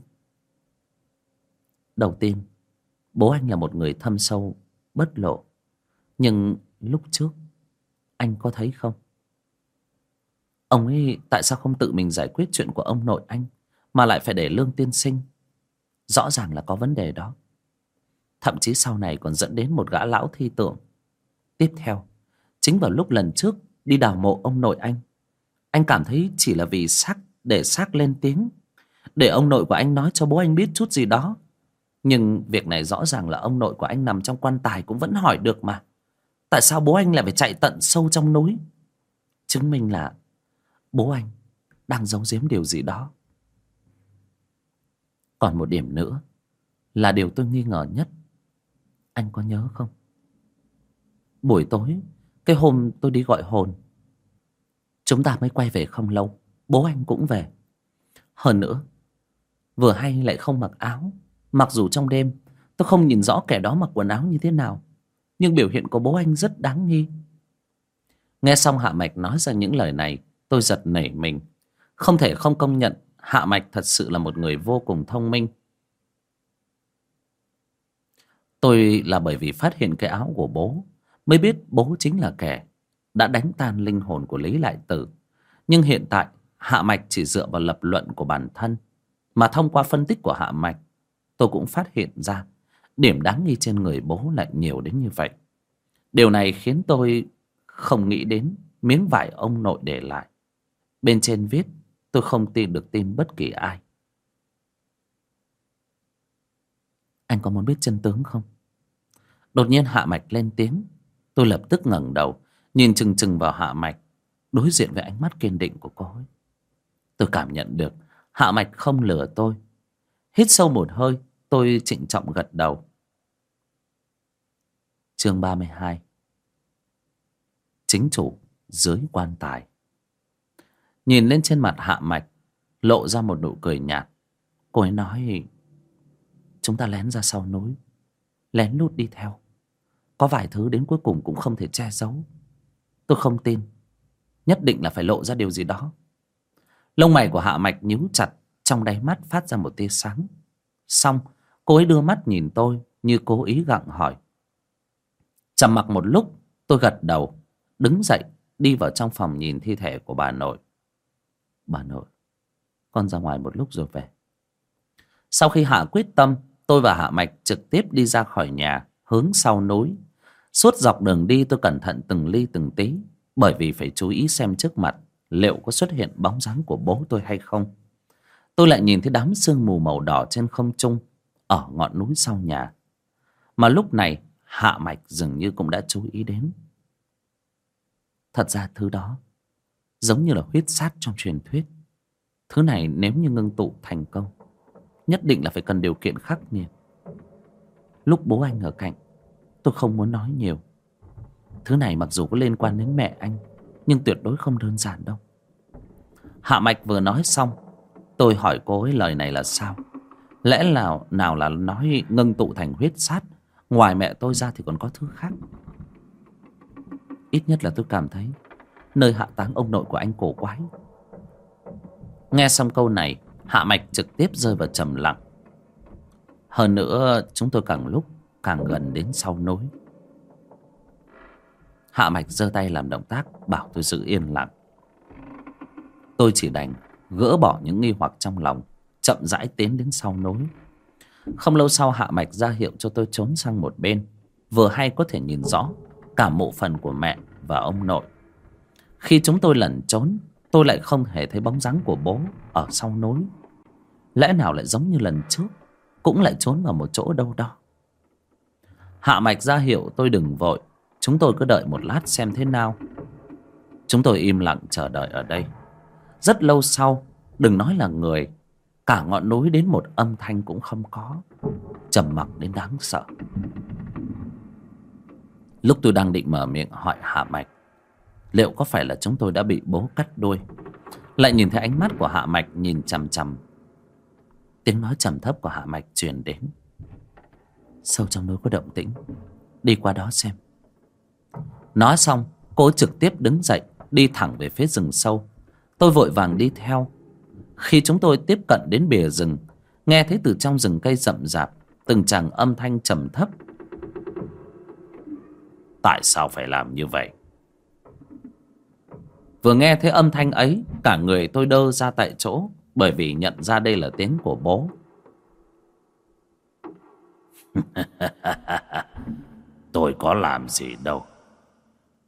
A: Đầu tiên, bố anh là một người thâm sâu bất lộ. Nhưng lúc trước anh có thấy không, ông ấy tại sao không tự mình giải quyết chuyện của ông nội anh, mà lại phải để Lương tiên sinh? Rõ ràng là có vấn đề đó. Thậm chí sau này còn dẫn đến một gã lão thi tưởng. Tiếp theo, chính vào lúc lần trước đi đào mộ ông nội anh cảm thấy chỉ là vì để xác lên tiếng, để ông nội của anh nói cho bố anh biết chút gì đó. Nhưng việc này rõ ràng là ông nội của anh nằm trong quan tài cũng vẫn hỏi được mà. Tại sao bố anh lại phải chạy tận sâu trong núi? Chứng minh là bố anh đang giấu giếm điều gì đó. Còn một điểm nữa là điều tôi nghi ngờ nhất. Anh có nhớ không? Buổi tối, cái hôm tôi đi gọi hồn, chúng ta mới quay về không lâu, bố anh cũng về. Hơn nữa, vừa hay lại không mặc áo. Mặc dù trong đêm tôi không nhìn rõ kẻ đó mặc quần áo như thế nào, nhưng biểu hiện của bố anh rất đáng nghi. Nghe xong Hạ Mạch nói ra những lời này, tôi giật nảy mình. Không thể không công nhận Hạ Mạch thật sự là một người vô cùng thông minh. Tôi là bởi vì phát hiện cái áo của bố mới biết bố chính là kẻ đã đánh tan linh hồn của Lý Lại Tử. Nhưng hiện tại Hạ Mạch chỉ dựa vào lập luận của bản thân, mà thông qua phân tích của Hạ Mạch, tôi cũng phát hiện ra điểm đáng nghi trên người bố lại nhiều đến như vậy. Điều này khiến tôi không nghĩ đến miếng vải ông nội để lại. Bên trên viết tôi không tin được tin bất kỳ ai. Anh có muốn biết chân tướng không? Đột nhiên Hạ Mạch lên tiếng. Tôi lập tức ngẩng đầu, nhìn chừng chừng vào Hạ Mạch, đối diện với ánh mắt kiên định của cô ấy. Tôi cảm nhận được Hạ Mạch không lừa tôi. Hít sâu một hơi, tôi trịnh trọng gật đầu. Chương 32. Chính chủ dưới quan tài. Nhìn lên trên mặt Hạ Mạch, lộ ra một nụ cười nhạt. Cô ấy nói: chúng ta lén ra sau núi, lén lút đi theo. Có vài thứ đến cuối cùng cũng không thể che giấu. Tôi không tin, nhất định là phải lộ ra điều gì đó. Lông mày của Hạ Mạch nhíu chặt, trong đáy mắt phát ra một tia sáng. Xong, cô ấy đưa mắt nhìn tôi như cố ý gặng hỏi. Trầm mặc một lúc, tôi gật đầu, đứng dậy đi vào trong phòng nhìn thi thể của bà nội. Bà nội, con ra ngoài một lúc rồi về. Sau khi hạ quyết tâm, tôi và Hạ Mạch trực tiếp đi ra khỏi nhà, hướng sau núi. Suốt dọc đường đi tôi cẩn thận từng ly từng tí, bởi vì phải chú ý xem trước mặt liệu có xuất hiện bóng dáng của bố tôi hay không. Tôi lại nhìn thấy đám sương mù màu đỏ trên không trung ở ngọn núi sau nhà, mà lúc này Hạ Mạch dường như cũng đã chú ý đến. Thật ra thứ đó giống như là huyết sát trong truyền thuyết. Thứ này nếu như ngưng tụ thành công, nhất định là phải cần điều kiện khắc nghiệt. Lúc bố anh ở cạnh, tôi không muốn nói nhiều. Thứ này mặc dù có liên quan đến mẹ anh, nhưng tuyệt đối không đơn giản đâu. Hạ Mạch vừa nói xong, tôi hỏi cô ấy lời này là sao. Lẽ nào là nói ngưng tụ thành huyết sát, ngoài mẹ tôi ra thì còn có thứ khác. Ít nhất là tôi cảm thấy nơi hạ táng ông nội của anh cổ quái. Nghe xong câu này, Hạ Mạch trực tiếp rơi vào trầm lặng. Hơn nữa, chúng tôi càng lúc càng gần đến sau núi. Hạ Mạch giơ tay làm động tác bảo tôi giữ yên lặng. Tôi chỉ đành gỡ bỏ những nghi hoặc trong lòng, chậm rãi tiến đến sau núi. Không lâu sau, Hạ Mạch ra hiệu cho tôi trốn sang một bên, vừa hay có thể nhìn rõ cả mộ phần của mẹ và ông nội. Khi chúng tôi lẩn trốn, tôi lại không hề thấy bóng dáng của bố ở sau núi. Lẽ nào lại giống như lần trước, cũng lại trốn vào một chỗ đâu đó. Hạ Mạch ra hiệu tôi đừng vội, chúng tôi cứ đợi một lát xem thế nào. Chúng tôi im lặng chờ đợi ở đây. Rất lâu sau, đừng nói là người, cả ngọn núi đến một âm thanh cũng không có, trầm mặc đến đáng sợ. Lúc tôi đang định mở miệng hỏi Hạ Mạch liệu có phải là chúng tôi đã bị bố cắt đuôi, lại nhìn thấy ánh mắt của Hạ Mạch nhìn chằm chằm. Tiếng nói trầm thấp của Hạ Mạch truyền đến: sâu trong núi có động tĩnh, đi qua đó xem. Nói xong, cô trực tiếp đứng dậy đi thẳng về phía rừng sâu. Tôi vội vàng đi theo. Khi chúng tôi tiếp cận đến bìa rừng, nghe thấy từ trong rừng cây rậm rạp từng tràng âm thanh trầm thấp.
B: Tại sao phải làm như vậy?
A: Vừa nghe thấy âm thanh ấy, cả người tôi đơ ra tại chỗ, bởi vì nhận ra đây là tiếng của bố.
B: Tôi có làm gì đâu,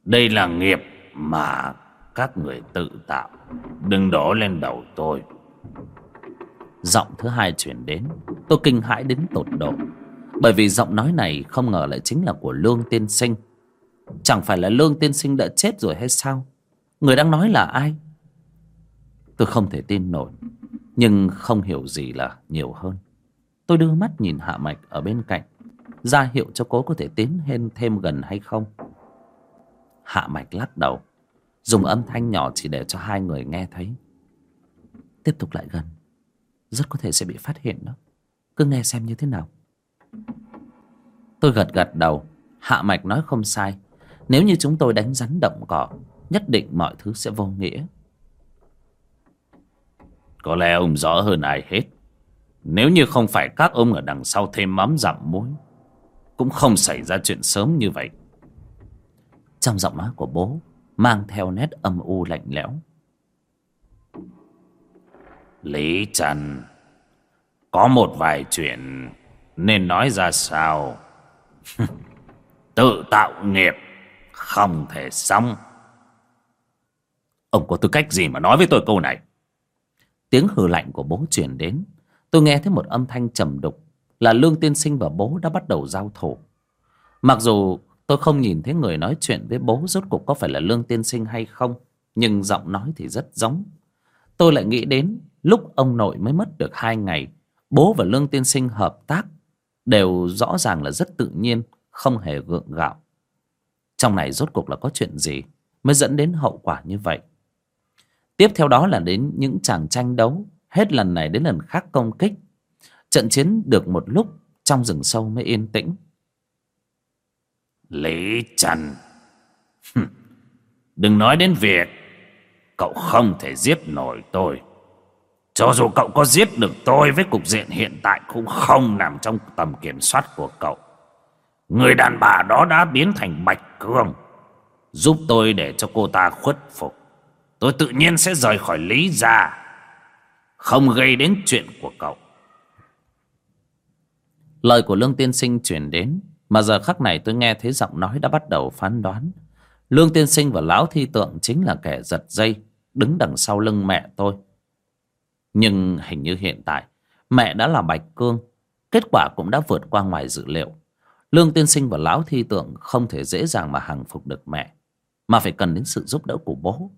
B: Đây là nghiệp mà các người tự tạo, đừng đổ lên đầu tôi.
A: Giọng thứ hai chuyển đến. Tôi kinh hãi đến tột độ, bởi vì giọng nói này không ngờ lại chính là của Lương Tiên Sinh. Chẳng phải là Lương Tiên Sinh đã chết rồi hay sao? Người đang nói là ai? Tôi không thể tin nổi, nhưng không hiểu gì là nhiều hơn. Tôi đưa mắt nhìn Hạ Mạch ở bên cạnh, ra hiệu cho cô có thể tiến thêm gần hay không. Hạ Mạch lắc đầu, dùng âm thanh nhỏ chỉ để cho hai người nghe thấy. Tiếp tục lại gần, rất có thể sẽ bị phát hiện đó. Cứ nghe xem như thế nào. Tôi gật gật đầu. Hạ Mạch nói không sai. Nếu như chúng tôi đánh rắn động cỏ, nhất định mọi thứ sẽ vô nghĩa.
B: Có lẽ ông rõ hơn ai hết. Nếu như không phải các ông ở đằng sau thêm mắm dặm muối, cũng không xảy ra chuyện sớm như vậy.
A: Trong giọng nói của bố mang theo nét âm u lạnh lẽo.
B: Lý Trần, có một vài chuyện nên nói ra sao. Tự tạo nghiệp không thể xong. Ông có tư cách gì mà nói với tôi câu này?
A: Tiếng hừ lạnh của bố truyền đến. Tôi nghe thấy một âm thanh trầm đục, là Lương Tiên Sinh và bố đã bắt đầu giao thủ. Mặc dù tôi không nhìn thấy người nói chuyện với bố rốt cuộc có phải là Lương Tiên Sinh hay không, nhưng giọng nói thì rất giống. Tôi lại nghĩ đến lúc ông nội mới mất được 2 ngày, bố và Lương Tiên Sinh hợp tác đều rõ ràng là rất tự nhiên, không hề gượng gạo. Trong này rốt cuộc là có chuyện gì mới dẫn đến hậu quả như vậy? Tiếp theo đó là đến những tràng tranh đấu, hết lần này đến lần khác công kích. Trận chiến được một lúc, trong rừng sâu mới yên tĩnh.
B: Lý Trần, đừng nói đến việc cậu không thể giết nổi tôi. Cho dù cậu có giết được tôi, với cục diện hiện tại cũng không nằm trong tầm kiểm soát của cậu. Người đàn bà đó đã biến thành Bạch Cương. Giúp tôi để cho cô ta khuất phục, tôi tự nhiên sẽ rời khỏi Lý gia, không gây đến chuyện của cậu.
A: Lời của Lương Tiên Sinh truyền đến, mà giờ khắc này tôi nghe thấy giọng nói đã bắt đầu phán đoán. Lương Tiên Sinh và Lão Thi Tượng chính là kẻ giật dây đứng đằng sau lưng mẹ tôi. Nhưng hình như hiện tại mẹ đã là Bạch Cương, kết quả cũng đã vượt qua ngoài dự liệu. Lương Tiên Sinh và Lão Thi Tượng không thể dễ dàng mà hàng phục được mẹ, mà phải cần đến sự giúp đỡ của bố.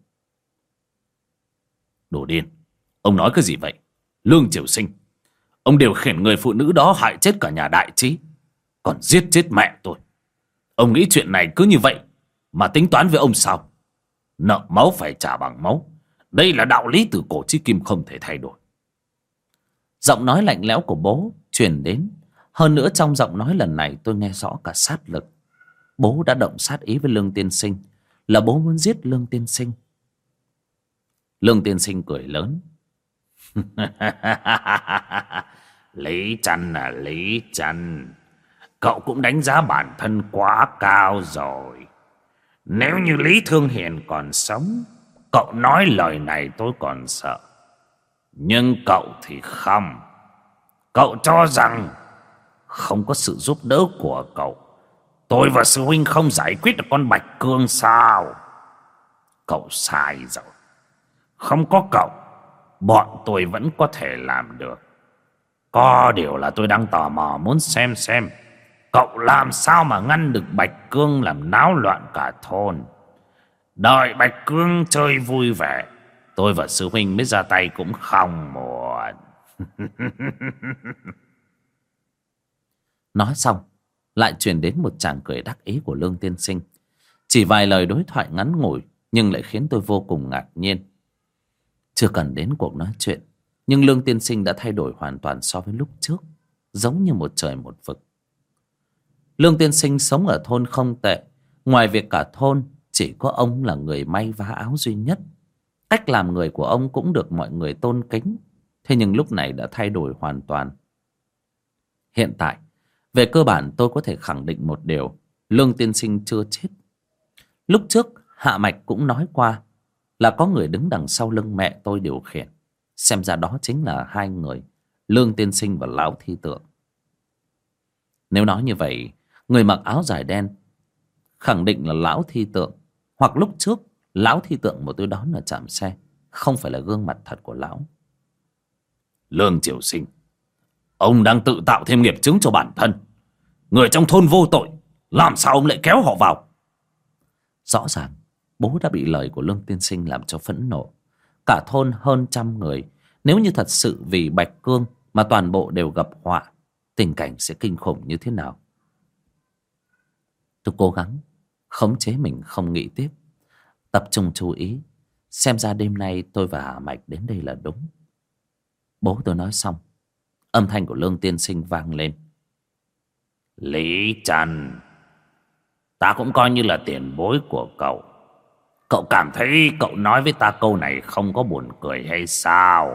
B: Đồ điên, ông nói cái gì vậy? Lương Triều Sinh, ông điều khiển người phụ nữ đó hại chết cả nhà Đại Trí, còn giết chết mẹ tôi. Ông nghĩ chuyện này cứ như vậy mà tính toán với ông sao? Nợ máu phải trả bằng máu, đây là đạo lý từ cổ chí kim, không thể thay đổi.
A: Giọng nói lạnh lẽo của bố truyền đến. Hơn nữa trong giọng nói lần này tôi nghe rõ cả sát lực. Bố đã động sát ý với Lương Tiên Sinh, là bố muốn giết Lương Tiên Sinh. Lương Tiên Sinh cười lớn.
B: Lý Trần à, Lý Trần, cậu cũng đánh giá bản thân quá cao rồi. Nếu như Lý Thương Hiền còn sống, cậu nói lời này tôi còn sợ. Nhưng cậu thì không. Cậu cho rằng không có sự giúp đỡ của cậu, tôi và sư huynh không giải quyết được con Bạch Cương sao? Cậu sai rồi. Không có cậu, bọn tôi vẫn có thể làm được. Có điều là tôi đang tò mò muốn xem cậu làm sao mà ngăn được Bạch Cương làm náo loạn cả thôn. Đợi Bạch Cương chơi vui vẻ, tôi và sư huynh mới ra tay cũng không muộn.
A: Nói xong lại truyền đến một tràng cười đắc ý của Lương Tiên Sinh. Chỉ vài lời đối thoại ngắn ngủi nhưng lại khiến tôi vô cùng ngạc nhiên. Chưa cần đến cuộc nói chuyện, nhưng Lương Tiên Sinh đã thay đổi hoàn toàn so với lúc trước, giống như một trời một vực. Lương Tiên Sinh sống ở thôn không tệ. Ngoài việc cả thôn chỉ có ông là người may vá áo duy nhất. Cách làm người của ông cũng được mọi người tôn kính. Thế nhưng lúc này đã thay đổi hoàn toàn. Hiện tại, về cơ bản tôi có thể khẳng định một điều: Lương Tiên Sinh chưa chết. Lúc trước Hạ Mạch cũng nói qua là có người đứng đằng sau lưng mẹ tôi điều khiển. Xem ra đó chính là hai người, Lương Tiên Sinh và Lão Thi Tượng. Nếu nói như vậy, người mặc áo dài đen khẳng định là Lão Thi Tượng, Hoặc lúc trước lão thi tượng một tôi đón ở trạm xe không phải là gương mặt thật của lão.
B: Lương Triều Sinh, ông đang tự tạo thêm nghiệp chướng cho bản thân. Người trong thôn vô tội, làm sao ông lại kéo họ vào?
A: Rõ ràng bố đã bị lời của Lương tiên sinh làm cho phẫn nộ. Cả thôn hơn 100 người, nếu như thật sự vì Bạch Cương mà toàn bộ đều gặp họa, tình cảnh sẽ kinh khủng như thế nào. Tôi cố gắng khống chế mình không nghĩ tiếp, tập trung chú ý. Xem ra đêm nay tôi và Hà Mạch đến đây là đúng. Bố tôi nói xong, âm thanh của Lương tiên sinh vang lên.
B: Lý Trần, ta cũng coi như là tiền bối của cậu. Cậu cảm thấy cậu nói với ta câu này không có buồn cười hay sao?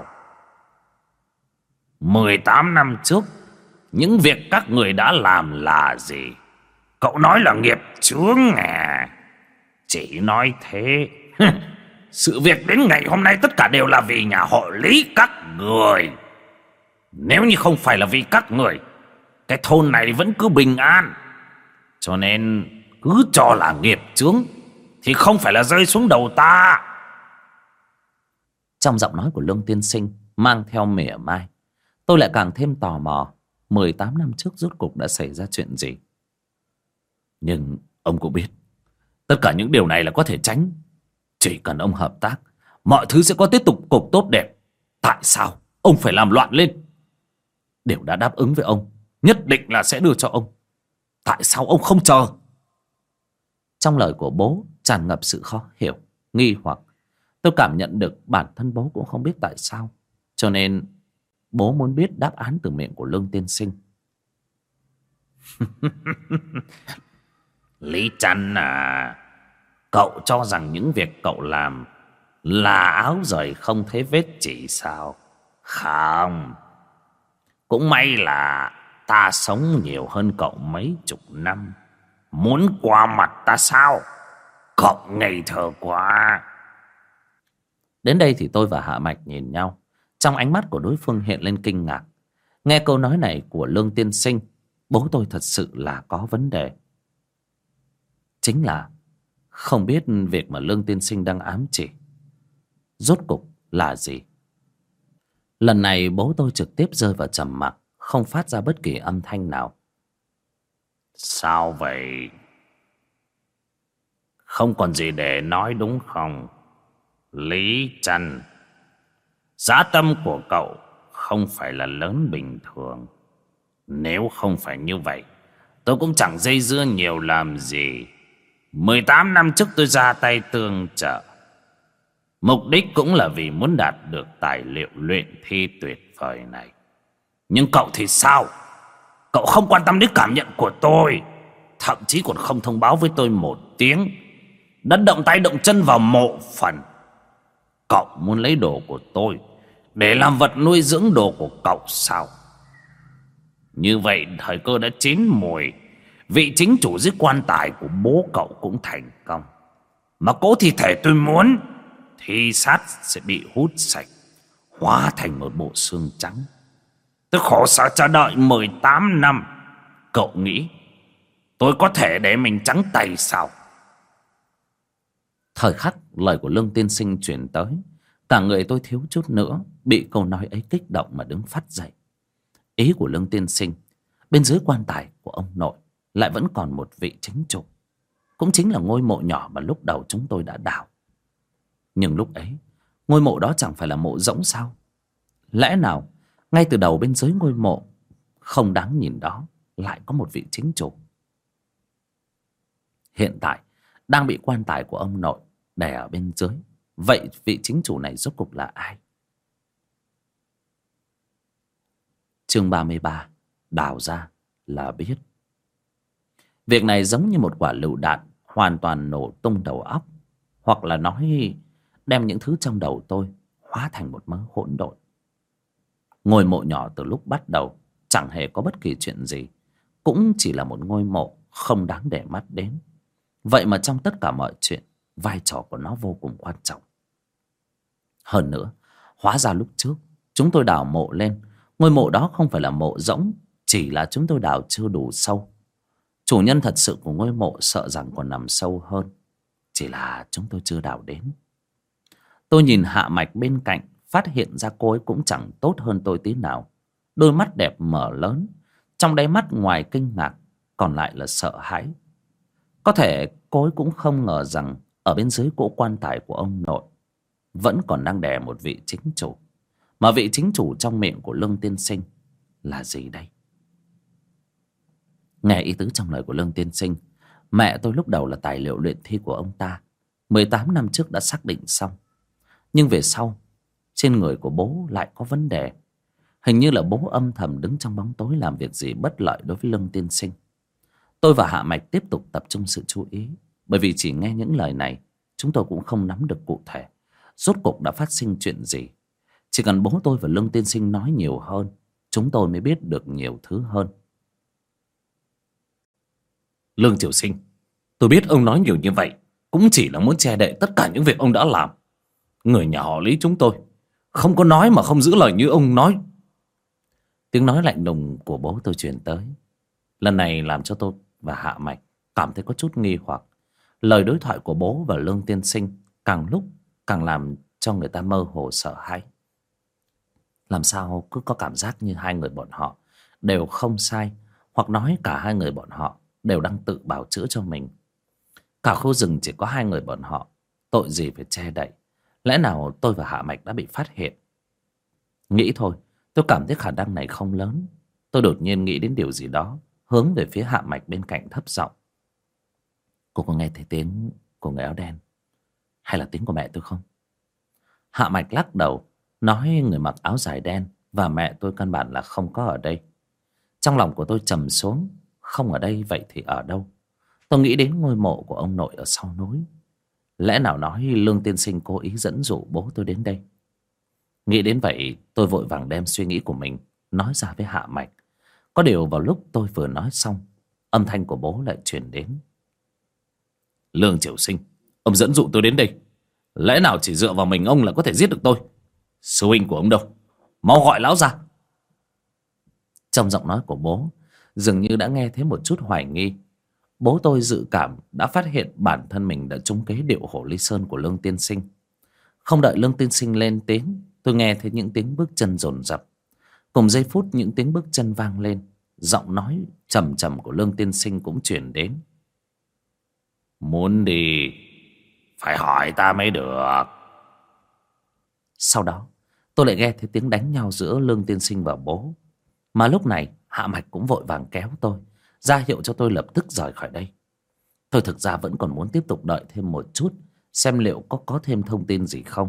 B: 18 năm trước, những việc các người đã làm là gì? Cậu nói là nghiệp chướng à? Chỉ nói thế. Sự việc đến ngày hôm nay tất cả đều là vì nhà họ Lý các người. Nếu như không phải là vì các người, cái thôn này vẫn cứ bình an. Cho nên cứ cho là nghiệp chướng thì không phải là rơi xuống đầu ta.
A: Trong giọng nói của Lương tiên sinh mang theo mỉa mai, tôi lại càng thêm tò mò 18 năm trước rốt cuộc đã xảy ra chuyện gì.
B: Nhưng ông cũng biết tất cả những điều này là có thể tránh. Chỉ cần ông hợp tác, mọi thứ sẽ có tiếp tục cục tốt đẹp. Tại sao ông phải làm loạn lên? Đều đã đáp ứng với ông, nhất định là sẽ đưa cho ông. Tại sao ông không chờ?
A: Trong lời của bố tràn ngập sự khó hiểu, nghi hoặc. Tôi cảm nhận được bản thân bố cũng không biết tại sao, cho nên bố muốn biết đáp án từ miệng của Lương tiên sinh.
B: Lý Trăn à, cậu cho rằng những việc cậu làm là áo rời không thấy vết chỉ sao? Không. Cũng may là ta sống nhiều hơn cậu mấy chục năm. Muốn qua mặt ta sao? Cậu ngây thơ quá.
A: Đến đây thì tôi và Hạ Mạch nhìn nhau. Trong ánh mắt của đối phương hiện lên kinh ngạc. Nghe câu nói này của Lương tiên sinh, bố tôi thật sự là có vấn đề. Chính là không biết việc mà Lương tiên sinh đang ám chỉ rốt cục là gì. Lần này bố tôi trực tiếp rơi vào trầm mặc, không phát ra bất kỳ âm thanh nào.
B: Sao vậy? Không còn gì để nói đúng không? Lý Trăn, dã tâm của cậu không phải là lớn bình thường. Nếu không phải như vậy, tôi cũng chẳng dây dưa nhiều làm gì. 18 năm trước tôi ra tay tương trợ, mục đích cũng là vì muốn đạt được tài liệu luyện thi tuyệt vời này. Nhưng cậu thì sao? Cậu không quan tâm đến cảm nhận của tôi, thậm chí còn không thông báo với tôi một tiếng, đã động tay động chân vào mộ phần. Cậu muốn lấy đồ của tôi để làm vật nuôi dưỡng đồ của cậu sao? Như vậy thời cơ đã chín mùi, vị chính chủ dưới quan tài của bố cậu cũng thành công. Mà cỗ thi thể tôi muốn, thi sát sẽ bị hút sạch, hóa thành một bộ xương trắng. Tôi khổ sở chờ đợi 18 năm. Cậu nghĩ tôi có thể để mình trắng tay sao?
A: Thời khắc lời của Lương tiên sinh truyền tới, cả người tôi thiếu chút nữa bị câu nói ấy kích động mà đứng phắt dậy. Ý của Lương tiên sinh, bên dưới quan tài của ông nội lại vẫn còn một vị chính chủ, cũng chính là ngôi mộ nhỏ mà lúc đầu chúng tôi đã đào. Nhưng lúc ấy ngôi mộ đó chẳng phải là mộ rỗng sao? Lẽ nào ngay từ đầu bên dưới ngôi mộ không đáng nhìn đó lại có một vị chính chủ? Hiện tại đang bị quan tài của ông nội đè ở bên dưới. Vậy vị chính chủ này rốt cục là ai? Chương 33, đào ra là biết. Việc này giống như một quả lựu đạn hoàn toàn nổ tung đầu óc, hoặc là nói đem những thứ trong đầu tôi hóa thành một mớ hỗn độn. Ngôi mộ nhỏ từ lúc bắt đầu chẳng hề có bất kỳ chuyện gì, cũng chỉ là một ngôi mộ không đáng để mắt đến. Vậy mà trong tất cả mọi chuyện, vai trò của nó vô cùng quan trọng. Hơn nữa, hóa ra lúc trước chúng tôi đào mộ lên, ngôi mộ đó không phải là mộ rỗng, chỉ là chúng tôi đào chưa đủ sâu. Chủ nhân thật sự của ngôi mộ sợ rằng còn nằm sâu hơn. Chỉ là chúng tôi chưa đào đến. Tôi nhìn Hạ Mạch bên cạnh, phát hiện ra cô ấy cũng chẳng tốt hơn tôi tí nào. Đôi mắt đẹp mở lớn, trong đáy mắt ngoài kinh ngạc còn lại là sợ hãi. Có thể cô ấy cũng không ngờ rằng ở bên dưới cỗ quan tài của ông nội vẫn còn đang đè một vị chính chủ. Mà vị chính chủ trong miệng của Lương tiên sinh là gì đây? Nghe ý tứ trong lời của Lương tiên sinh, mẹ tôi lúc đầu là tài liệu luyện thi của ông ta, 18 năm trước đã xác định xong. Nhưng về sau, trên người của bố lại có vấn đề. Hình như là bố âm thầm đứng trong bóng tối làm việc gì bất lợi đối với Lương tiên sinh. Tôi và Hạ Mạch tiếp tục tập trung sự chú ý, bởi vì chỉ nghe những lời này, chúng tôi cũng không nắm được cụ thể rốt cuộc đã phát sinh chuyện gì. Chỉ cần bố tôi và Lương tiên sinh nói nhiều hơn, chúng tôi mới biết được nhiều thứ hơn.
B: Lương Triều Sinh, tôi biết ông nói nhiều như vậy cũng chỉ là muốn che đậy tất cả những việc ông đã làm. Người nhà họ Lý chúng tôi không có nói mà không giữ lời như ông nói.
A: Tiếng nói lạnh lùng của bố tôi truyền tới. Lần này làm cho tôi và Hạ Mạch cảm thấy có chút nghi hoặc. Lời đối thoại của bố và Lương tiên sinh càng lúc càng làm cho người ta mơ hồ sợ hãi. Làm sao cứ có cảm giác như hai người bọn họ đều không sai, hoặc nói cả hai người bọn họ đều đang tự bào chữa cho mình. Cả khu rừng chỉ có hai người bọn họ, tội gì phải che đậy. Lẽ nào tôi và Hạ Mạch đã bị phát hiện? Nghĩ thôi, tôi cảm thấy khả năng này không lớn. Tôi đột nhiên nghĩ đến điều gì đó, hướng về phía Hạ Mạch bên cạnh thấp giọng. Cô có nghe thấy tiếng của người áo đen, hay là tiếng của mẹ tôi không? Hạ Mạch lắc đầu, nói người mặc áo dài đen và mẹ tôi căn bản là không có ở đây. Trong lòng của tôi trầm xuống, không ở đây vậy thì ở đâu? Tôi nghĩ đến ngôi mộ của ông nội ở sau núi. Lẽ nào nói Lương tiên sinh cố ý dẫn dụ bố tôi đến đây? Nghĩ đến vậy, tôi vội vàng đem suy nghĩ của mình nói ra với Hạ Mạch. Có điều vào lúc tôi vừa nói xong, âm thanh của bố lại truyền đến.
B: Lương Triều Sinh, ông dẫn dụ tôi đến đây, lẽ nào chỉ dựa vào mình ông là có thể giết được tôi? Sư huynh của ông đâu? Mau gọi lão ra.
A: Trong giọng nói của bố dường như đã nghe thấy một chút hoài nghi. Bố tôi dự cảm đã phát hiện bản thân mình đã trúng kế điệu hổ ly sơn của Lương tiên sinh. Không đợi Lương tiên sinh lên tiếng, tôi nghe thấy những tiếng bước chân dồn dập. Cùng giây phút những tiếng bước chân vang lên, giọng nói trầm trầm của Lương tiên sinh cũng truyền đến.
B: Muốn đi phải hỏi ta mới được.
A: Sau đó tôi lại nghe thấy tiếng đánh nhau giữa Lương tiên sinh và bố. Mà lúc này Hạ Mạch cũng vội vàng kéo tôi, ra hiệu cho tôi lập tức rời khỏi đây. Tôi thực ra vẫn còn muốn tiếp tục đợi thêm một chút, xem liệu có thêm thông tin gì không.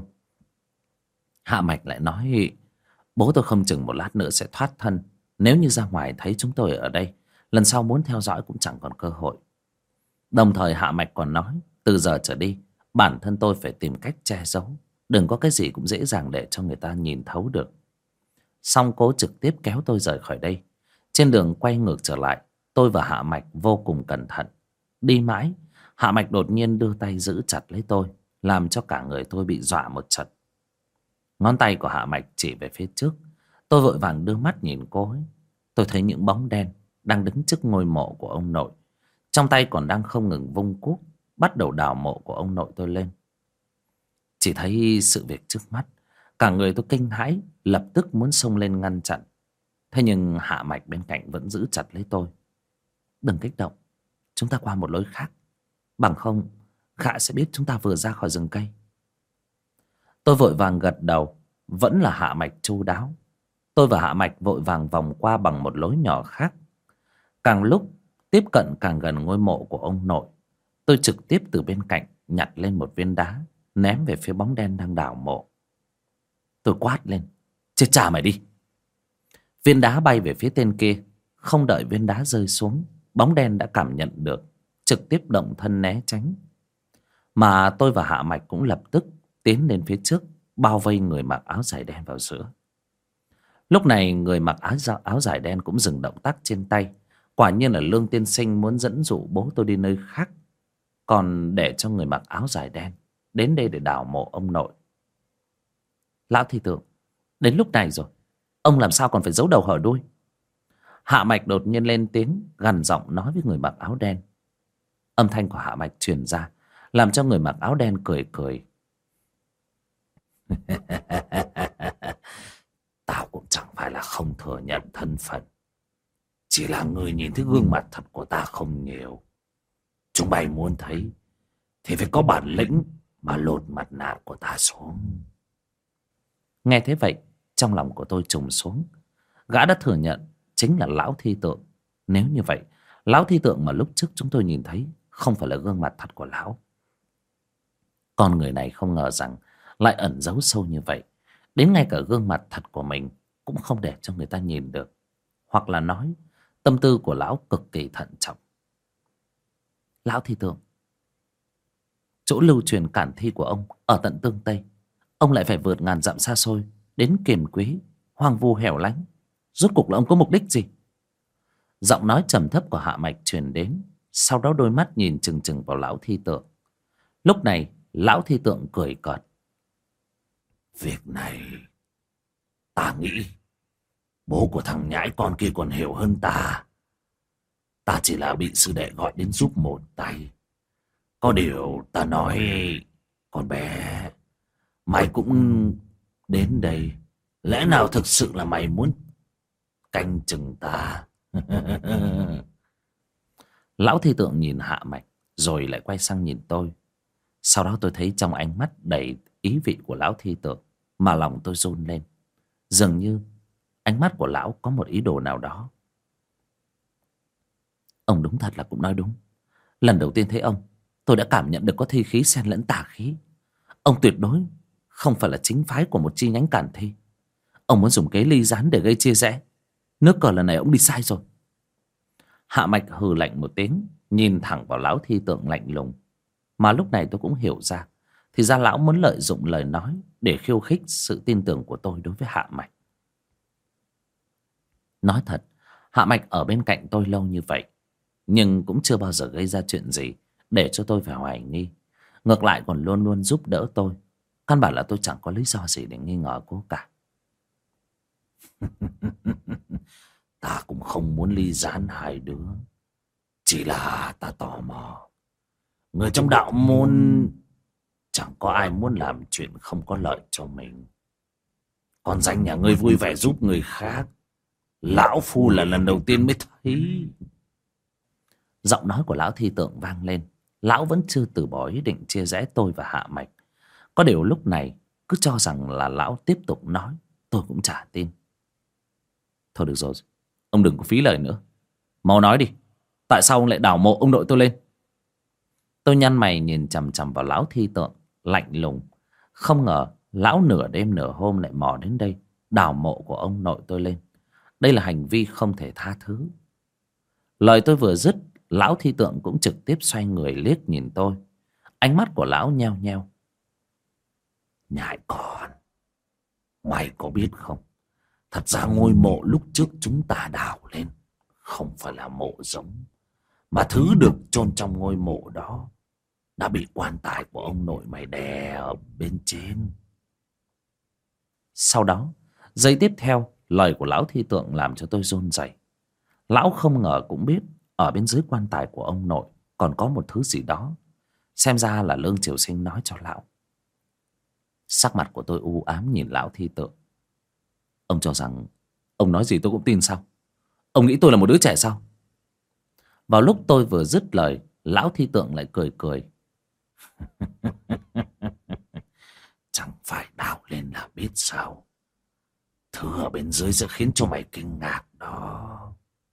A: Hạ Mạch lại nói bố tôi không chừng một lát nữa sẽ thoát thân. Nếu như ra ngoài thấy chúng tôi ở đây, lần sau muốn theo dõi cũng chẳng còn cơ hội. Đồng thời Hạ Mạch còn nói từ giờ trở đi bản thân tôi phải tìm cách che giấu, đừng có cái gì cũng dễ dàng để cho người ta nhìn thấu được. Xong cố trực tiếp kéo tôi rời khỏi đây. Trên đường quay ngược trở lại, tôi và Hạ Mạch vô cùng cẩn thận. Đi mãi, Hạ Mạch đột nhiên đưa tay giữ chặt lấy tôi, làm cho cả người tôi bị dọa một trận. Ngón tay của Hạ Mạch chỉ về phía trước. Tôi vội vàng đưa mắt nhìn cô ấy. Tôi thấy những bóng đen đang đứng trước ngôi mộ của ông nội, trong tay còn đang không ngừng vung cuốc, bắt đầu đào mộ của ông nội tôi lên. Chỉ thấy sự việc trước mắt, cả người tôi kinh hãi, lập tức muốn xông lên ngăn chặn. Thế nhưng Hạ Mạch bên cạnh vẫn giữ chặt lấy tôi. Đừng kích động, chúng ta qua một lối khác, bằng không Khạ sẽ biết chúng ta vừa ra khỏi rừng cây. Tôi vội vàng gật đầu. Vẫn là Hạ Mạch chu đáo. Tôi và Hạ Mạch vội vàng vòng qua bằng một lối nhỏ khác. Càng lúc tiếp cận càng gần ngôi mộ của ông nội, tôi trực tiếp từ bên cạnh nhặt lên một viên đá, ném về phía bóng đen đang đào mộ. Tôi quát lên: chết trả mày đi! Viên đá bay về phía tên kia. Không đợi viên đá rơi xuống, bóng đen đã cảm nhận được, trực tiếp động thân né tránh. Mà tôi và Hạ Mạch cũng lập tức tiến lên phía trước, bao vây người mặc áo dài đen vào giữa. Lúc này người mặc áo dài đen cũng dừng động tác trên tay. Quả nhiên là Lương tiên sinh muốn dẫn dụ bố tôi đi nơi khác, còn để cho người mặc áo dài đen đến đây để đào mộ ông nội. Lão thị tưởng, đến lúc này rồi, ông làm sao còn phải giấu đầu hở đuôi? Hạ Mạch đột nhiên lên tiếng, gằn giọng nói với người mặc áo đen. Âm thanh của Hạ Mạch truyền ra làm cho người mặc áo đen cười cười.
B: Tao cũng chẳng phải là không thừa nhận thân phận, chỉ là người nhìn thấy gương mặt thật của ta không nhiều. Chúng mày muốn thấy thì phải có bản lĩnh mà lột mặt nạ của ta xuống.
A: Nghe thế vậy, trong lòng của tôi trùng xuống. Gã đã thừa nhận chính là lão thi tượng. Nếu như vậy, lão thi tượng mà lúc trước chúng tôi nhìn thấy không phải là gương mặt thật của lão. Con người này không ngờ rằng lại ẩn giấu sâu như vậy, đến ngay cả gương mặt thật của mình cũng không để cho người ta nhìn được. Hoặc là nói, tâm tư của lão cực kỳ thận trọng. Lão thi tượng, chỗ lưu truyền cản thi của ông ở tận Tương Tây, ông lại phải vượt ngàn dặm xa xôi đến Kiền Quý, hoang vu hẻo lánh. Rốt cuộc là ông có mục đích gì? Giọng nói trầm thấp của Hạ Mạch truyền đến. Sau đó đôi mắt nhìn chừng chừng vào lão thi tượng. Lúc này lão thi tượng cười cợt.
B: Việc này ta nghĩ bố của thằng nhãi con kia còn hiểu hơn ta. Ta chỉ là bị sư đệ gọi đến giúp một tay. Có điều ta nói, con bé, mày cũng đến đây, lẽ nào thực sự là mày muốn canh chừng ta?
A: Lão thi tượng nhìn Hạ Mạch rồi lại quay sang nhìn tôi. Sau đó tôi thấy trong ánh mắt đầy ý vị của lão thi tượng mà lòng tôi run lên. Dường như ánh mắt của lão có một ý đồ nào đó. Ông đúng thật là cũng nói đúng. Lần đầu tiên thấy ông, tôi đã cảm nhận được có thi khí xen lẫn tà khí. Ông tuyệt đối không phải là chính phái của một chi nhánh cản thi. Ông muốn dùng kế ly gián để gây chia rẽ. Nước cờ lần này ông đi sai rồi. Hạ Mạch hừ lạnh một tiếng, nhìn thẳng vào lão thi tượng lạnh lùng. Mà lúc này tôi cũng hiểu ra, thì ra lão muốn lợi dụng lời nói để khiêu khích sự tin tưởng của tôi đối với Hạ Mạch. Nói thật, Hạ Mạch ở bên cạnh tôi lâu như vậy, nhưng cũng chưa bao giờ gây ra chuyện gì để cho tôi phải hoài nghi. Ngược lại còn luôn luôn giúp đỡ tôi. Căn bản là tôi chẳng có lý do gì để nghi ngờ cô cả.
B: Ta cũng không muốn ly gián hai đứa. Chỉ là ta tò mò. Người trong đạo môn chẳng có ai muốn làm chuyện không có lợi cho mình. Còn danh nhà ngươi vui vẻ giúp người khác, lão phu là lần đầu tiên mới thấy.
A: Giọng nói của lão thi tượng vang lên. Lão vẫn chưa từ bỏ ý định chia rẽ tôi và Hạ Mạch. Có điều lúc này cứ cho rằng là lão tiếp tục nói, tôi cũng chả tin. Thôi được rồi, ông đừng có phí lời nữa. Mau nói đi, tại sao ông lại đào mộ ông nội tôi lên? Tôi nhăn mày nhìn chằm chằm vào lão thi tượng, lạnh lùng. Không ngờ lão nửa đêm nửa hôm lại mò đến đây đào mộ của ông nội tôi lên. Đây là hành vi không thể tha thứ. Lời tôi vừa dứt, lão thi tượng cũng trực tiếp xoay người liếc nhìn tôi. Ánh mắt của lão nheo nheo.
B: Nhãi con, mày có biết không, thật ra ngôi mộ lúc trước chúng ta đào lên không phải là mộ giống, mà thứ được chôn trong ngôi mộ đó đã bị quan tài của ông nội mày đè ở bên trên.
A: Sau đó, giây tiếp theo, lời của lão thi tượng làm cho tôi run rẩy. Lão không ngờ cũng biết ở bên dưới quan tài của ông nội còn có một thứ gì đó. Xem ra là Lương Triều Sinh nói cho lão. Sắc mặt của tôi u ám nhìn lão thi tượng. Ông cho rằng ông nói gì tôi cũng tin sao? Ông nghĩ tôi là một đứa trẻ sao? Vào lúc tôi vừa dứt lời, lão thi tượng lại cười cười.
B: Chẳng phải đào lên là biết sao. Thứ ở bên dưới sẽ khiến cho mày kinh ngạc đó.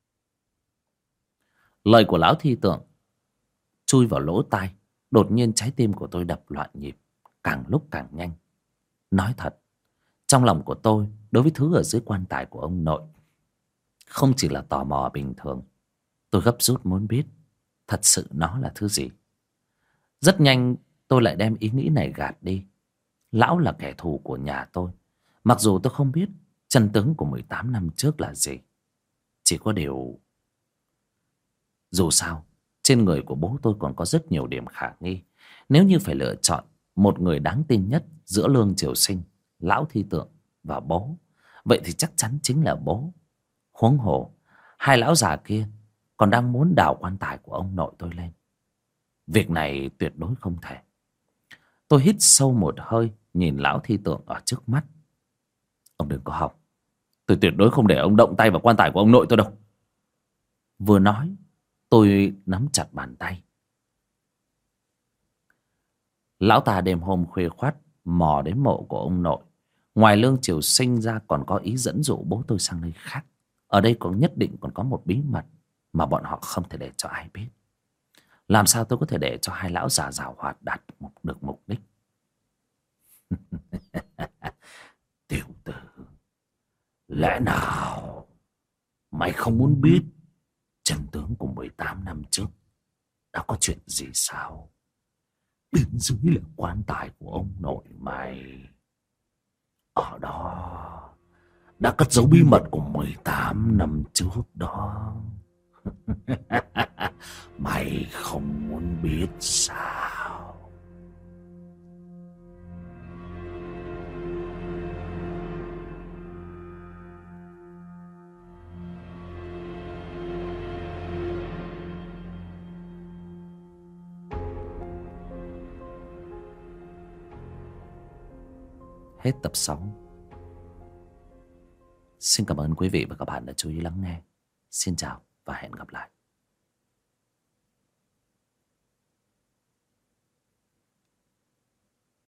A: Lời của lão thi tượng chui vào lỗ tai. Đột nhiên trái tim của tôi đập loạn nhịp, càng lúc càng nhanh. Nói thật, trong lòng của tôi đối với thứ ở dưới quan tài của ông nội không chỉ là tò mò bình thường. Tôi gấp rút muốn biết thật sự nó là thứ gì. Rất nhanh tôi lại đem ý nghĩ này gạt đi. Lão là kẻ thù của nhà tôi. Mặc dù tôi không biết chân tướng của 18 năm trước là gì. Chỉ có điều, dù sao trên người của bố tôi còn có rất nhiều điểm khả nghi. Nếu như phải lựa chọn một người đáng tin nhất giữa Lương Triều Sinh, lão thi tượng và bố, vậy thì chắc chắn chính là bố. Huống hồ hai lão già kia còn đang muốn đào quan tài của ông nội tôi lên. Việc này tuyệt đối không thể. Tôi hít sâu một hơi, nhìn lão thi tượng ở trước mắt. Ông đừng có hòng. Tôi tuyệt đối không để ông động tay vào quan tài của ông nội tôi đâu. Vừa nói, tôi nắm chặt bàn tay. Lão ta đêm hôm khuya khoắt mò đến mộ của ông nội. Ngoài Lương Triều Sinh ra còn có ý dẫn dụ bố tôi sang nơi khác. Ở đây còn nhất định còn có một bí mật mà bọn họ không thể để cho ai biết. Làm sao tôi có thể để cho hai lão già giàu hoạt đạt được mục đích?
B: Tiểu tử, lẽ nào mày không muốn biết chân tướng của 18 năm trước đã có chuyện gì sao? Bên dưới là quan tài của ông nội mày. Ở đó đã cất giấu bí mật của 18 năm trước đó. Mày không muốn biết sao?
A: Hết tập 6. Xin cảm ơn quý vị và các bạn đã chú ý lắng nghe. Xin chào và hẹn gặp lại.